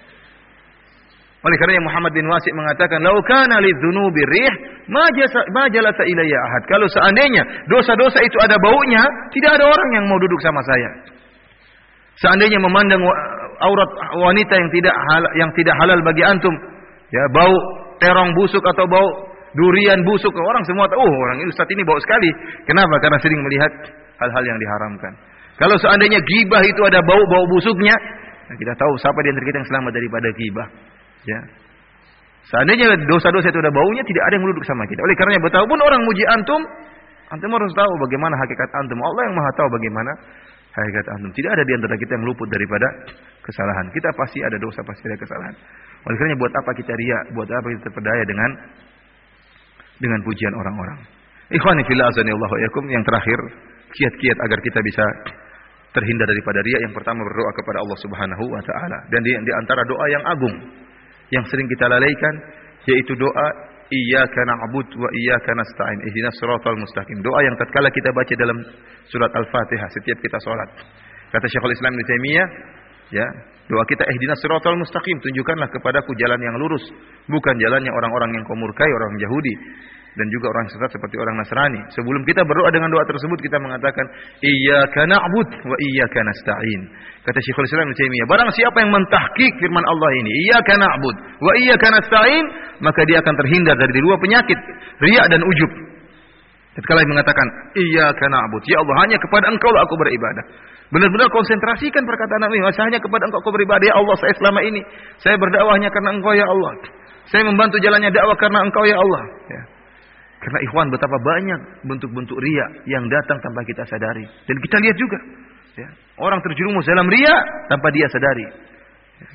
Oleh karena Muhammad bin Wasi' mengatakan, "Lau kana lidzunubi rih, ma jalasa ilayya ahad." Kalau seandainya dosa-dosa itu ada baunya, tidak ada orang yang mau duduk sama saya. Seandainya memandang aurat wanita yang tidak halal bagi antum, ya bau terong busuk atau bau durian busuk, orang semua tahu, orang ini ustaz ini bau sekali. Kenapa? Karena sering melihat hal-hal yang diharamkan. Kalau seandainya gibah itu ada bau busuknya, kita tahu siapa di antara kita yang selamat daripada gibah. Ya. Seandainya dosa-dosa itu ada baunya, tidak ada yang duduk sama kita. Oleh karenanya betapapun orang muji antum harus tahu bagaimana hakikat antum. Allah yang Maha tahu bagaimana hakikat antum. Tidak ada di antara kita yang luput daripada kesalahan. Kita pasti ada dosa, pasti ada kesalahan. Oleh karenanya buat apa kita riya? Buat apa kita terpedaya dengan pujian orang-orang? Ikhwani fillah azanillahu wa iyyakum, yang terakhir, kiat-kiat agar kita bisa terhindar daripada riya. Yang pertama, berdoa kepada Allah Subhanahu wa taala. Dan di antara doa yang agung yang sering kita lalaikan yaitu doa iyyaka na'budu wa iyyaka nasta'in ihdinas siratal mustaqim. Doa yang tatkala kita baca dalam surat Al-Fatihah setiap kita salat. Kata Syekhul Islam Ibnu Taimiyah, ya, doa kita ihdinas siratal mustaqim, tunjukkanlah kepadaku jalan yang lurus, bukan jalannya orang-orang yang kau murkai, orang Yahudi dan juga orang sesat seperti orang Nasrani. Sebelum kita berdoa dengan doa tersebut, kita mengatakan iyyaka na'budu wa iyyaka nasta'in. Kata Syekhul Islam Ibnu Taimiyah, barang siapa yang mentahqiq firman Allah ini, iyyaka na'budu wa iyyaka nasta'in, maka dia akan terhindar dari dua penyakit, riya dan ujub. Tatkala dia mengatakan iyyaka na'budu, ya Allah, hanya kepada Engkau lah aku beribadah. Benar-benar konsentrasikan perkataan Nabi, hanya kepada Engkau aku beribadah. Ya Allah, saya selama ini saya berdakwah hanya karena Engkau ya Allah. Saya membantu jalannya dakwah karena Engkau ya Allah. Ya. Karena ikhwan, betapa banyak bentuk-bentuk riya yang datang tanpa kita sadari. Dan kita lihat juga, ya, orang terjerumus dalam riya tanpa dia sadari. Ya.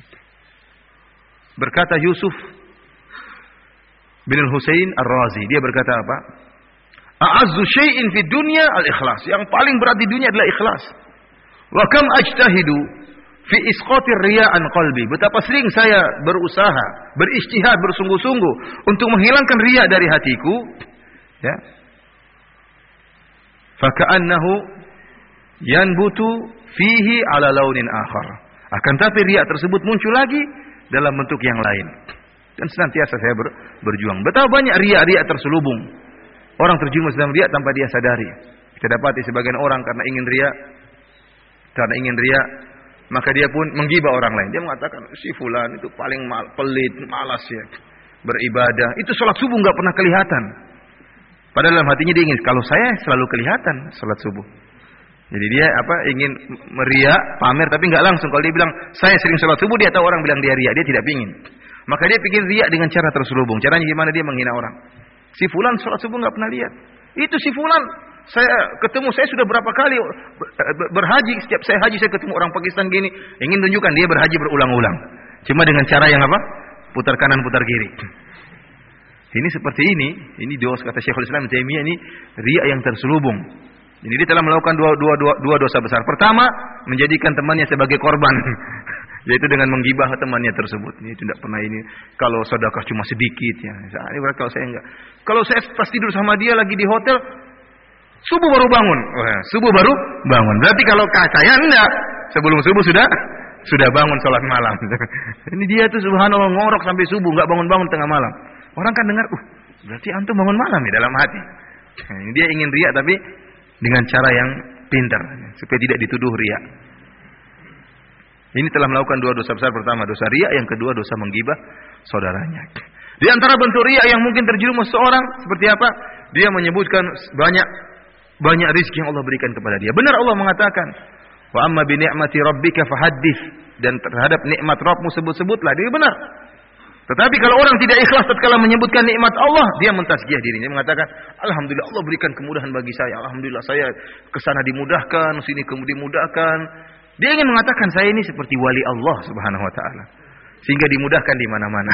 Berkata Yusuf bin Husain Ar-Razi, dia berkata apa? A'azzu syai'in fid dunya al-ikhlas. Yang paling berat di dunia adalah ikhlas. Wa kam ajtahidu fi isqatir riya an qalbi. Betapa sering saya berusaha, berijtihad, bersungguh-sungguh untuk menghilangkan riya dari hatiku. Ya. Faka'annahu yanbutu fihi ala launin akhar. Akan tapi riya tersebut muncul lagi dalam bentuk yang lain. Dan senantiasa saya berjuang. Betapa banyak riya-riya terselubung. Orang terjerumus dalam riya tanpa dia sadari. Kita dapati sebagian orang karena ingin riya, maka dia pun menggibah orang lain. Dia mengatakan si fulan itu paling pelit, malas ya beribadah. Itu salat subuh enggak pernah kelihatan. Padahal dalam hatinya dia ingin, kalau saya selalu kelihatan salat subuh. Jadi dia ingin meriak, pamer, tapi enggak langsung. Kalau dia bilang saya sering salat subuh, dia tahu orang bilang dia riak, dia tidak pingin. Maka dia pikir riak dengan cara terselubung. Caranya gimana? Dia menghina orang. Si fulan salat subuh enggak pernah lihat. Itu si fulan, saya ketemu, saya sudah berapa kali berhaji, setiap saya haji saya ketemu orang Pakistan gini. Ingin tunjukkan dia berhaji berulang-ulang. Cuma dengan cara yang apa? Putar kanan, putar kiri. Ini seperti ini dosa, kata Syekhul Islam Taimiyah, ini riya yang terselubung. Jadi dia telah melakukan dua dosa besar. Pertama, menjadikan temannya sebagai korban, yaitu dengan menggibah temannya tersebut. Ini tidak pernah ini. Kalau sedekah cuma sedikit ya. Ini kalau saya enggak. Kalau saya pas tidur sama dia lagi di hotel, subuh baru bangun. Subuh baru bangun. Berarti kalau saya enggak, sebelum subuh sudah bangun sholat malam. Ini dia tuh subhanallah ngorok sampai subuh, nggak bangun-bangun tengah malam. Orang kan dengar, berarti antum bangun malam ya dalam hati. Ini dia ingin riya tapi dengan cara yang pintar supaya tidak dituduh riya. Ini telah melakukan dua dosa besar. Pertama dosa riya, yang kedua dosa menggibah saudaranya. Di antara bentuk riya yang mungkin terjerumus seorang seperti apa? Dia menyebutkan banyak rezeki yang Allah berikan kepada dia. Benar Allah mengatakan, wa amma bi ni'mati rabbika fahaddits, dan terhadap nikmat Rabbmu sebut-sebutlah. Dia benar. Tetapi kalau orang tidak ikhlas tatkala menyebutkan nikmat Allah, dia mentazkiyah dirinya, mengatakan, alhamdulillah Allah berikan kemudahan bagi saya. Alhamdulillah saya ke sana dimudahkan, sini kemudian dimudahkan. Dia ingin mengatakan saya ini seperti wali Allah Subhanahu wa taala. Sehingga dimudahkan di mana-mana.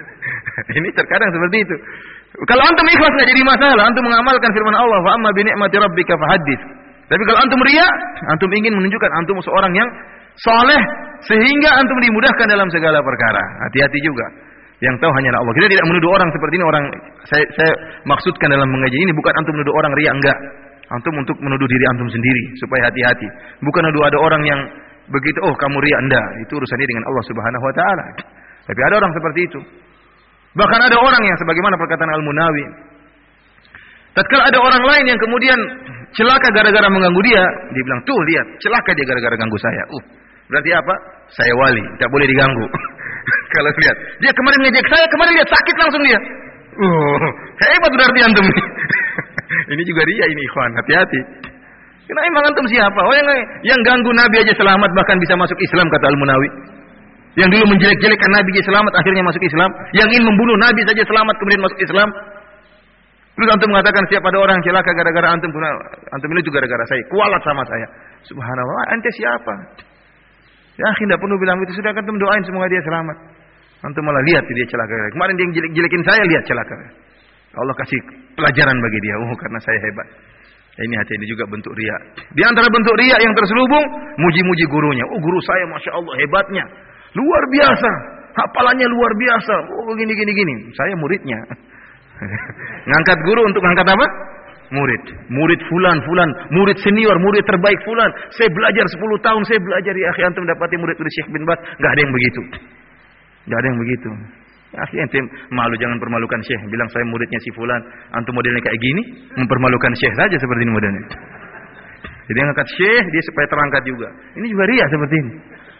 Ini terkadang seperti itu. Kalau antum ikhlas enggak jadi masalah, antum mengamalkan firman Allah, wa amma bi ni'mati rabbika fahaddits. Tapi kalau antum riya, antum ingin menunjukkan antum seorang yang saleh sehingga antum dimudahkan dalam segala perkara. Hati-hati juga. Yang tahu hanyalah Allah. Kita tidak menuduh orang seperti ini. Saya maksudkan dalam mengaji ini bukan antum menuduh orang riya, enggak. Antum untuk menuduh diri antum sendiri supaya hati-hati. Bukan menuduh ada orang yang begitu, kamu riya, enggak. Itu urusannya dengan Allah Subhanahu wa taala. Tapi ada orang seperti itu. Bahkan ada orang yang sebagaimana perkataan Al-Munawi, tatkala ada orang lain yang kemudian celaka gara-gara mengganggu dia bilang, tuh lihat, celaka dia gara-gara ganggu saya. Berarti apa? Saya wali, tidak boleh diganggu. Kalau lihat, dia kemarin ngejek saya, kemarin dia sakit langsung dia. Hebat berarti antum. Ini juga riya ini, ikhwan, hati-hati. Karena emang antum siapa? Yang ganggu Nabi aja selamat, bahkan bisa masuk Islam, kata Al-Munawi. Yang dulu menjelek-jelekkan Nabi aja selamat, akhirnya masuk Islam. Yang ingin membunuh Nabi saja selamat, kemudian masuk Islam. Terus antum mengatakan setiap ada orang celaka gara-gara antum ini juga gara-gara saya, kualat sama saya. Subhanallah, ente siapa? Ya, tidak perlu bilang itu, sudah antum doain semoga dia selamat. Antum malah lihat dia celaka. Kemarin dia jelek-jelekin saya, lihat celaka. Allah kasih pelajaran bagi dia, karena saya hebat. Ini hati ini juga bentuk riya. Di antara bentuk riya yang terselubung, muji-muji gurunya. Guru saya Masya Allah hebatnya. Luar biasa. Hafalannya luar biasa. Gini. Saya muridnya. Ngangkat guru untuk ngangkat apa? Murid. Murid fulan. Murid senior, murid terbaik fulan. Saya belajar 10 tahun, saya belajar. Ya akhi, antum dapati murid dari Syekh bin Baz. Gak ada yang begitu. Gak ada yang begitu. Akhirnya ente malu, jangan permalukan Syekh. Bilang saya muridnya si fulan. Antum modelnya kayak gini, mempermalukan Syekh saja seperti ini modelnya. Jadi yang angkat Syekh, dia supaya terangkat juga. Ini juga riya seperti ini.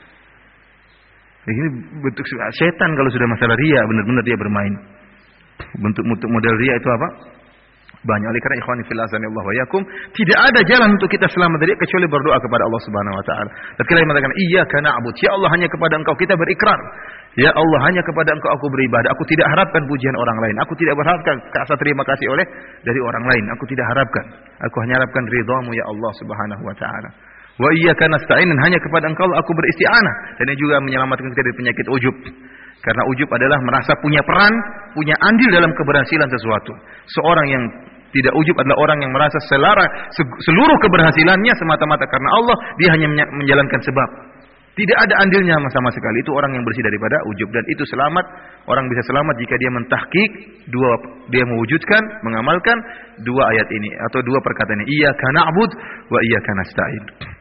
Ini bentuk setan kalau sudah masalah riya, benar-benar dia bermain. Bentuk model riya itu apa? Banyak. Oleh karena ikhwani fillah azanillah wa yakum, tidak ada jalan untuk kita selamat dari kecuali berdoa kepada Allah Subhanahu wa taala. Tatkala kita mengatakan iyyaka na'bud, ya Allah hanya kepada Engkau kita berikrar. Ya Allah hanya kepada Engkau aku beribadah. Aku tidak harapkan pujian orang lain. Aku tidak berharapkan rasa terima kasih dari orang lain. Aku tidak harapkan. Aku hanya harapkan ridhamu ya Allah Subhanahu wa taala. Wa iyyaka nasta'in, hanya kepada Engkau aku beristi'anah. Dan ini juga menyelamatkan kita dari penyakit ujub. Karena ujub adalah merasa punya peran, punya andil dalam keberhasilan sesuatu. Seorang yang tidak ujub adalah orang yang merasa seluruh keberhasilannya semata-mata karena Allah, dia hanya menjalankan sebab. Tidak ada andilnya sama sekali. Itu orang yang bersih daripada ujub, dan itu selamat. Orang bisa selamat jika dia mentahqiq dia mewujudkan, mengamalkan dua ayat ini atau dua perkataan ini. Iyyaka na'bud wa iyyaka nasta'in.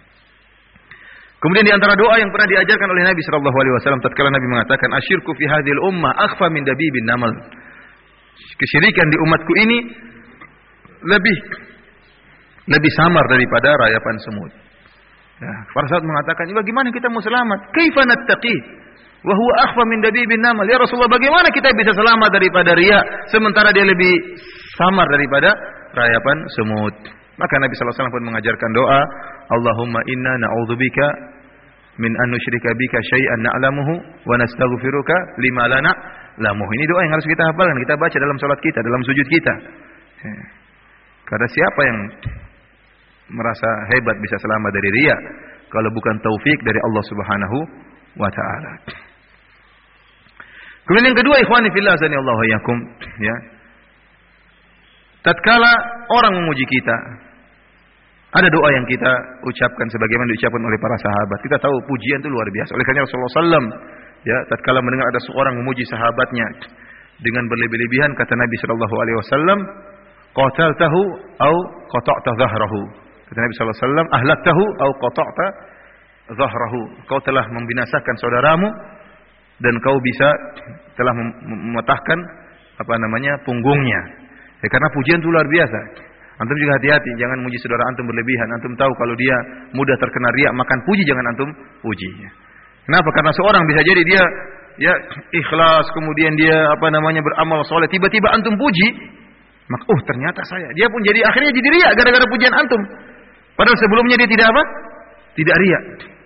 Kemudian di antara doa yang pernah diajarkan oleh Nabi sallallahu alaihi wasallam tatkala Nabi mengatakan asyirku fi hadhil ummah akhfa min dabibin namal. Kesyirikan di umatku ini lebih samar daripada rayapan semut. Ya, para sahabat mengatakan, bagaimana kita mau selamat? Kaifa nattaqi wa huwa akhfa min dabibin namal? Ya Rasulullah, bagaimana kita bisa selamat daripada riya sementara dia lebih samar daripada rayapan semut? Maka Nabi sallallahu alaihi wasallam pun mengajarkan doa, Allahumma inna na'udzubika min an nusyrika bika syai'an na'lamuhu wa nastaghfiruka lima la na'lamuhu. Ini doa yang harus kita hafalkan, kita baca dalam salat kita, dalam sujud kita. Karena siapa yang merasa hebat bisa selamat dari riya kalau bukan taufik dari Allah Subhanahu wa taala. Kemudian yang kedua, ikhwani fillah azanillahu wa iyyakum, ya. Tatkala orang memuji kita, ada doa yang kita ucapkan sebagaimana diucapkan oleh para sahabat. Kita tahu pujian itu luar biasa. Oleh karena Rasulullah sallallahu ya, tatkala mendengar ada seorang memuji sahabatnya dengan berlebih-lebihan, kata Nabi sallallahu alaihi wasallam, qataltahu au qata'ta dhahrahu. Kata Nabi sallallahu alaihi wasallam, ahlaktahu au qata'ta zahrahu, kau telah membinasakan saudaramu dan kau telah mematahkan punggungnya. Ya, karena pujian itu luar biasa. Antum juga hati-hati, jangan muji saudara antum berlebihan. Antum tahu kalau dia mudah terkena riya, makan puji jangan antum puji. Kenapa? Karena seorang bisa jadi dia ikhlas, kemudian dia beramal soleh, tiba-tiba antum puji, maka ternyata dia pun jadi akhirnya jadi riya gara-gara pujian antum. Padahal sebelumnya dia tidak riya.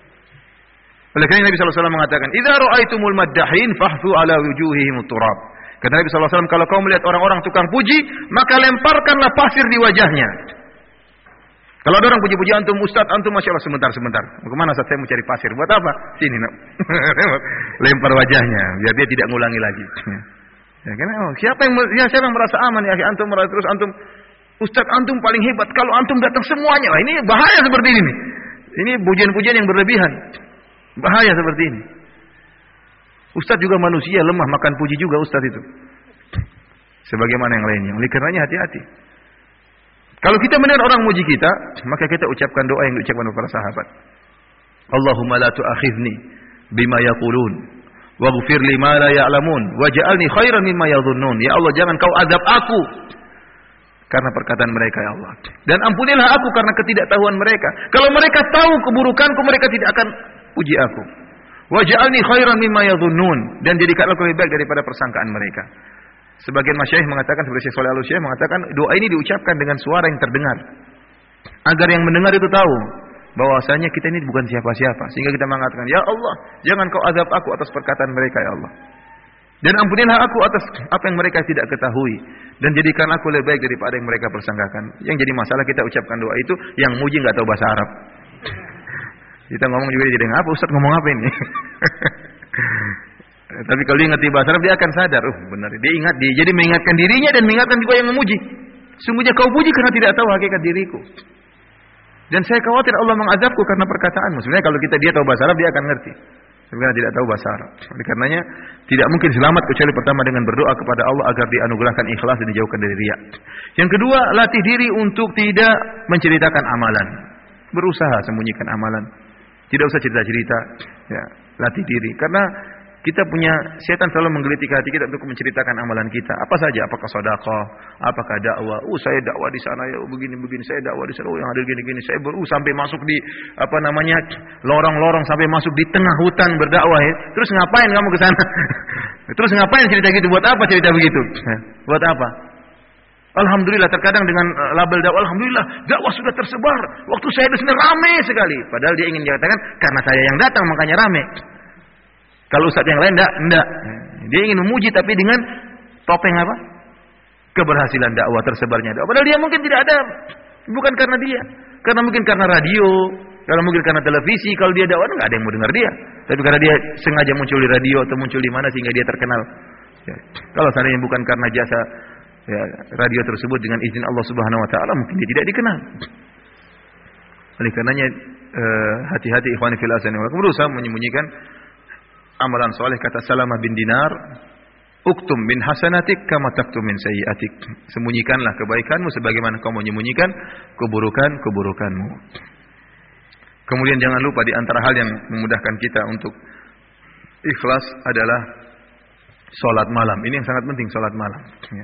Oleh karena Nabi sallallahu alaihi wasallam mengatakan, "Idza ra'aitumul maddahin fahthu ala wujuhihim turab." Kata Nabi sallallahu alaihi wasallam, kalau kau melihat orang-orang tukang puji, maka lemparkanlah pasir di wajahnya. Kalau ada orang puji-puji antum, Ustaz, antum Masya Allah, sebentar. Kemana Ustaz? Saya mau cari pasir. Buat apa? Sini, nak. Lempar wajahnya, biar dia tidak ngulangi lagi. Ya, karena siapa yang merasa aman ya? Antum merasa terus antum, Ustaz, antum paling hebat. Kalau antum datang semuanya, lah ini bahaya seperti ini. Ini pujian-pujian yang berlebihan. Bahaya seperti ini. Ustaz juga manusia, lemah, makan puji juga Ustaz itu. Sebagaimana yang lainnya. Oleh karenanya hati-hati. Kalau kita mendengar orang muji kita, maka kita ucapkan doa yang diucapkan oleh para sahabat. Allahumma la tu'akhidni bima yaqulun waghfir li ma la ya'lamun waj'alni khairan mimma yadhunnun. Ya Allah, jangan kau azab aku karena perkataan mereka ya Allah. Dan ampunilah aku karena ketidaktahuan mereka. Kalau mereka tahu keburukanku, mereka tidak akan puji aku. Waj'alni khairan mimma yadhunnun, dan jadikanlah aku lebih baik daripada persangkaan mereka. Sebagian masyayikh mengatakan, seperti Syekh Shalih Al-Utsaimin mengatakan, doa ini diucapkan dengan suara yang terdengar, agar yang mendengar itu tahu bahwasanya kita ini bukan siapa-siapa, sehingga kita mengatakan, ya Allah, jangan kau azab aku atas perkataan mereka ya Allah, dan ampunilah aku atas apa yang mereka tidak ketahui, dan jadikan aku lebih baik daripada yang mereka persangkakan. Yang jadi masalah kita ucapkan doa itu, yang muji nggak tahu bahasa Arab. Kita ngomong juga jadi apa Ustaz ngomong apa ini? Tapi kalau dia ngerti bahasa Arab, dia akan sadar, benar. Dia ingat, dia jadi mengingatkan dirinya dan mengingatkan juga yang memuji. Sungguhnya kau puji karena tidak tahu hakikat diriku. Dan saya khawatir Allah mengazabku karena perkataanmu. Sebenarnya kalau dia tahu bahasa Arab, dia akan ngerti. Sebenarnya tidak tahu bahasa Arab. Oleh karenanya tidak mungkin selamat kecuali pertama dengan berdoa kepada Allah agar dianugerahkan ikhlas dan dijauhkan dari riya. Yang kedua, latih diri untuk tidak menceritakan amalan. Berusaha sembunyikan amalan. Tidak usah cerita-cerita. Ya, latih diri. Karena kita punya, setan selalu menggelitik hati kita untuk menceritakan amalan kita. Apa saja, apakah sedekah, apakah dakwah. Saya dakwah di sana ya, begini-begini, saya dakwah di sana, yang hadir gini-gini, saya sampai masuk di lorong-lorong, sampai masuk di tengah hutan berdakwah ya. Terus ngapain kamu ke sana? Terus ngapain cerita gitu? Buat apa cerita begitu? Buat apa? Alhamdulillah, terkadang dengan label dakwah, alhamdulillah dakwah sudah tersebar. Waktu saya di sana ramai sekali. Padahal dia ingin dikatakan karena saya yang datang makanya ramai. Kalau ustaz yang lain enggak. Dia ingin memuji tapi dengan topeng apa? Keberhasilan dakwah, tersebarnya dakwah. Padahal dia mungkin tidak ada, bukan karena dia. Karena mungkin karena radio, karena mungkin karena televisi. Kalau dia dakwah enggak ada yang mau dengar dia. Tapi karena dia sengaja muncul di radio atau muncul di mana sehingga dia terkenal. Ya. Kalau seandainya bukan karena jasa radio tersebut dengan izin Allah Subhanahu wa taala, mungkin dia tidak dikenal. Oleh karenanya hati-hati ikhwani fil azan, berusaha menyembunyikan amalan soleh. Kata Salamah bin Dinar, uktum min hasanatik kama taktum min sayyiatik. Sembunyikanlah kebaikanmu sebagaimana kau menyembunyikan keburukanmu. Kemudian jangan lupa di antara hal yang memudahkan kita untuk ikhlas adalah salat malam. Ini yang sangat penting, salat malam.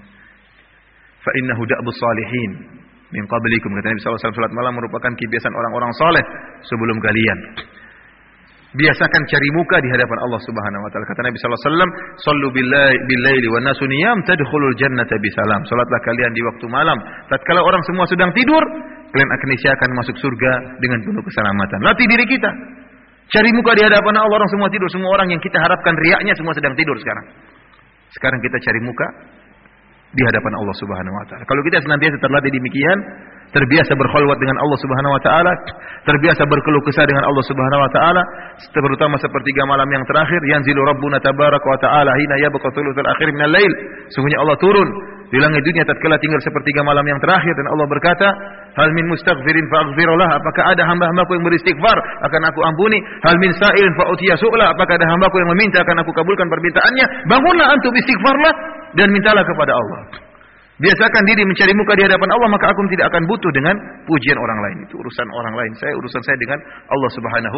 Fa innahu da'bus salihin min qablikum. Kata Nabi sallallahu alaihi wasallam, salat malam merupakan kebiasaan orang-orang saleh sebelum kalian. Biasakan cari muka di hadapan Allah Subhanahu wa taala. Kata Nabi sallallahu alaihi wasallam, "Shallu bil-laili wan nasu niyam tadkhulul jannata bisalam." Salatlah kalian di waktu malam, tatkala orang semua sedang tidur, kalian akan masuk surga dengan penuh keselamatan. Latih diri kita. Cari muka di hadapan Allah, orang semua tidur, semua orang yang kita harapkan riaknya semua sedang tidur sekarang. Sekarang kita cari muka di hadapan Allah Subhanahu wa taala. Kalau kita senantiasa terlatih demikian, terbiasa berkhalwat dengan Allah Subhanahu wa taala, terbiasa berkeluh kesah dengan Allah Subhanahu wa taala, terutama sepertiga malam yang terakhir, yanzilu rabbuna tabaraka wa taala hina yabqa thulutsul akhir minal lail. Sungguhnya Allah turun di langit dunia tatkala tinggal sepertiga malam yang terakhir, dan Allah berkata, hal min mustaghfirin fa'aghfirullah, apakah ada hamba-hambaku yang beristighfar akan aku ampuni, hal min sa'ilin fa'utiya su'la, apakah ada hambaku yang meminta akan aku kabulkan permintaannya. Bangunlah antum, istighfarlah dan mintalah kepada Allah. Biasakan diri mencari muka di hadapan Allah, maka aku tidak akan butuh dengan pujian orang lain. Itu urusan orang lain. Urusan saya dengan Allah Subhanahu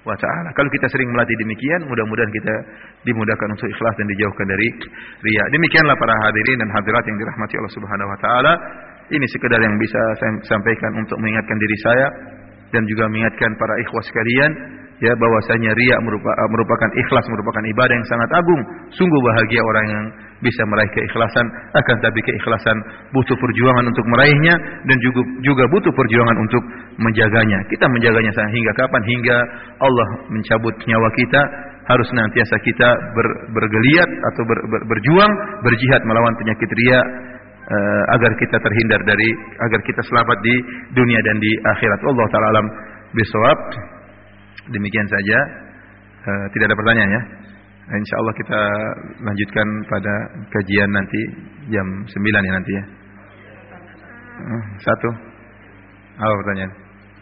wa ta'ala. Kalau kita sering melatih demikian, mudah-mudahan kita dimudahkan untuk ikhlas dan dijauhkan dari riya. Demikianlah para hadirin dan hadirat yang dirahmati Allah Subhanahu wa taala. Ini sekedar yang bisa saya sampaikan untuk mengingatkan diri saya dan juga mengingatkan para ikhwas sekalian, ya, bahwasanya riya merupakan ikhlas merupakan ibadah yang sangat agung. Sungguh bahagia orang yang bisa meraih keikhlasan, akan tapi keikhlasan butuh perjuangan untuk meraihnya dan juga butuh perjuangan untuk menjaganya. Kita menjaganya hingga kapan? Hingga Allah mencabut nyawa kita, harus senantiasa kita bergeliat atau berjuang, berjihad melawan penyakit riya, agar kita terhindar agar kita selamat di dunia dan di akhirat. Allah taala alam bisawab. Demikian saja. Tidak ada pertanyaan ya. Insyaallah kita lanjutkan pada kajian nanti jam 9 ya nanti ya. Satu. Apa pertanyaan?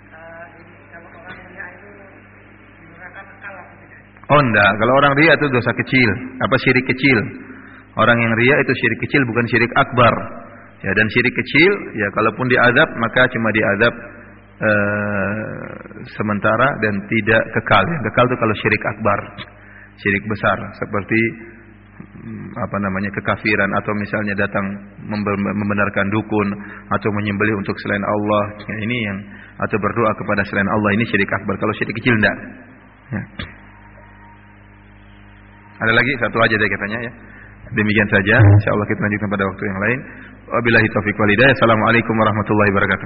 Oh enggak, kalau orang riya itu dosa kecil, syirik kecil. Orang yang riya itu syirik kecil, bukan syirik akbar. Ya, dan syirik kecil, ya kalaupun diazab maka cuma diazab sementara dan tidak kekal. Yang kekal itu kalau syirik akbar, syirik besar seperti kekafiran, atau misalnya datang membenarkan dukun atau menyembelih untuk selain Allah. Ya, ini yang atau berdoa kepada selain Allah, ini syirik akbar. Kalau syirik kecil enggak. Ya. Ada lagi satu aja deh katanya ya. Demikian saja, insyaallah kita lanjutkan pada waktu yang lain. Wabillahi taufiq wal hidayah. Assalamualaikum warahmatullahi wabarakatuh.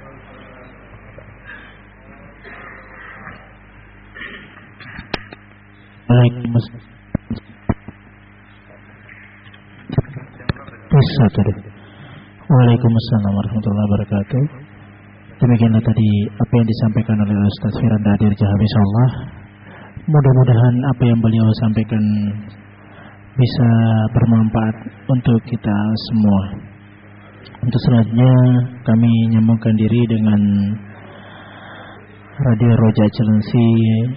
Waalaikumsalam warahmatullahi wabarakatuh. Demikianlah tadi apa yang disampaikan oleh Ustaz Firanda Adirja Hafizahullah. Mudah-mudahan apa yang beliau sampaikan bisa bermanfaat untuk kita semua. Untuk selanjutnya kami nyambungkan diri dengan Radio Roja Cilengsi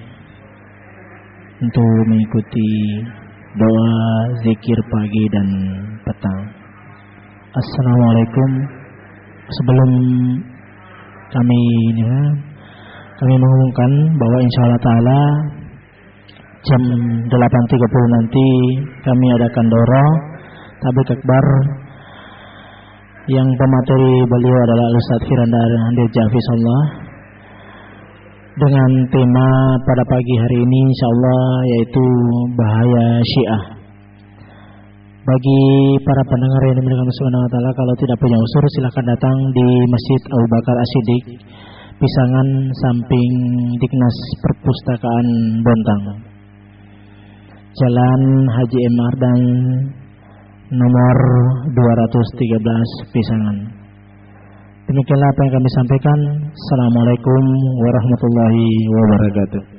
untuk mengikuti doa zikir pagi dan petang. Assalamualaikum. Sebelum kami mengumumkan bahwa insyaallah taala jam 8.30 nanti kami adakan dorong tablik akbar yang pemateri beliau adalah Ustaz Firanda Adirja Hafizahullah dengan tema pada pagi hari ini insyaallah yaitu bahaya Syiah. Bagi para pendengar yang dimuliakan Allah Subhanahu wa taala, kalau tidak punya udzur silakan datang di Masjid Abu Bakar As-Siddiq, Pisangan, samping Diknas Perpustakaan Bontang, Jalan Haji M. Ardan nomor 213 Pisangan. Demikianlah apa yang kami sampaikan. Assalamualaikum warahmatullahi wabarakatuh.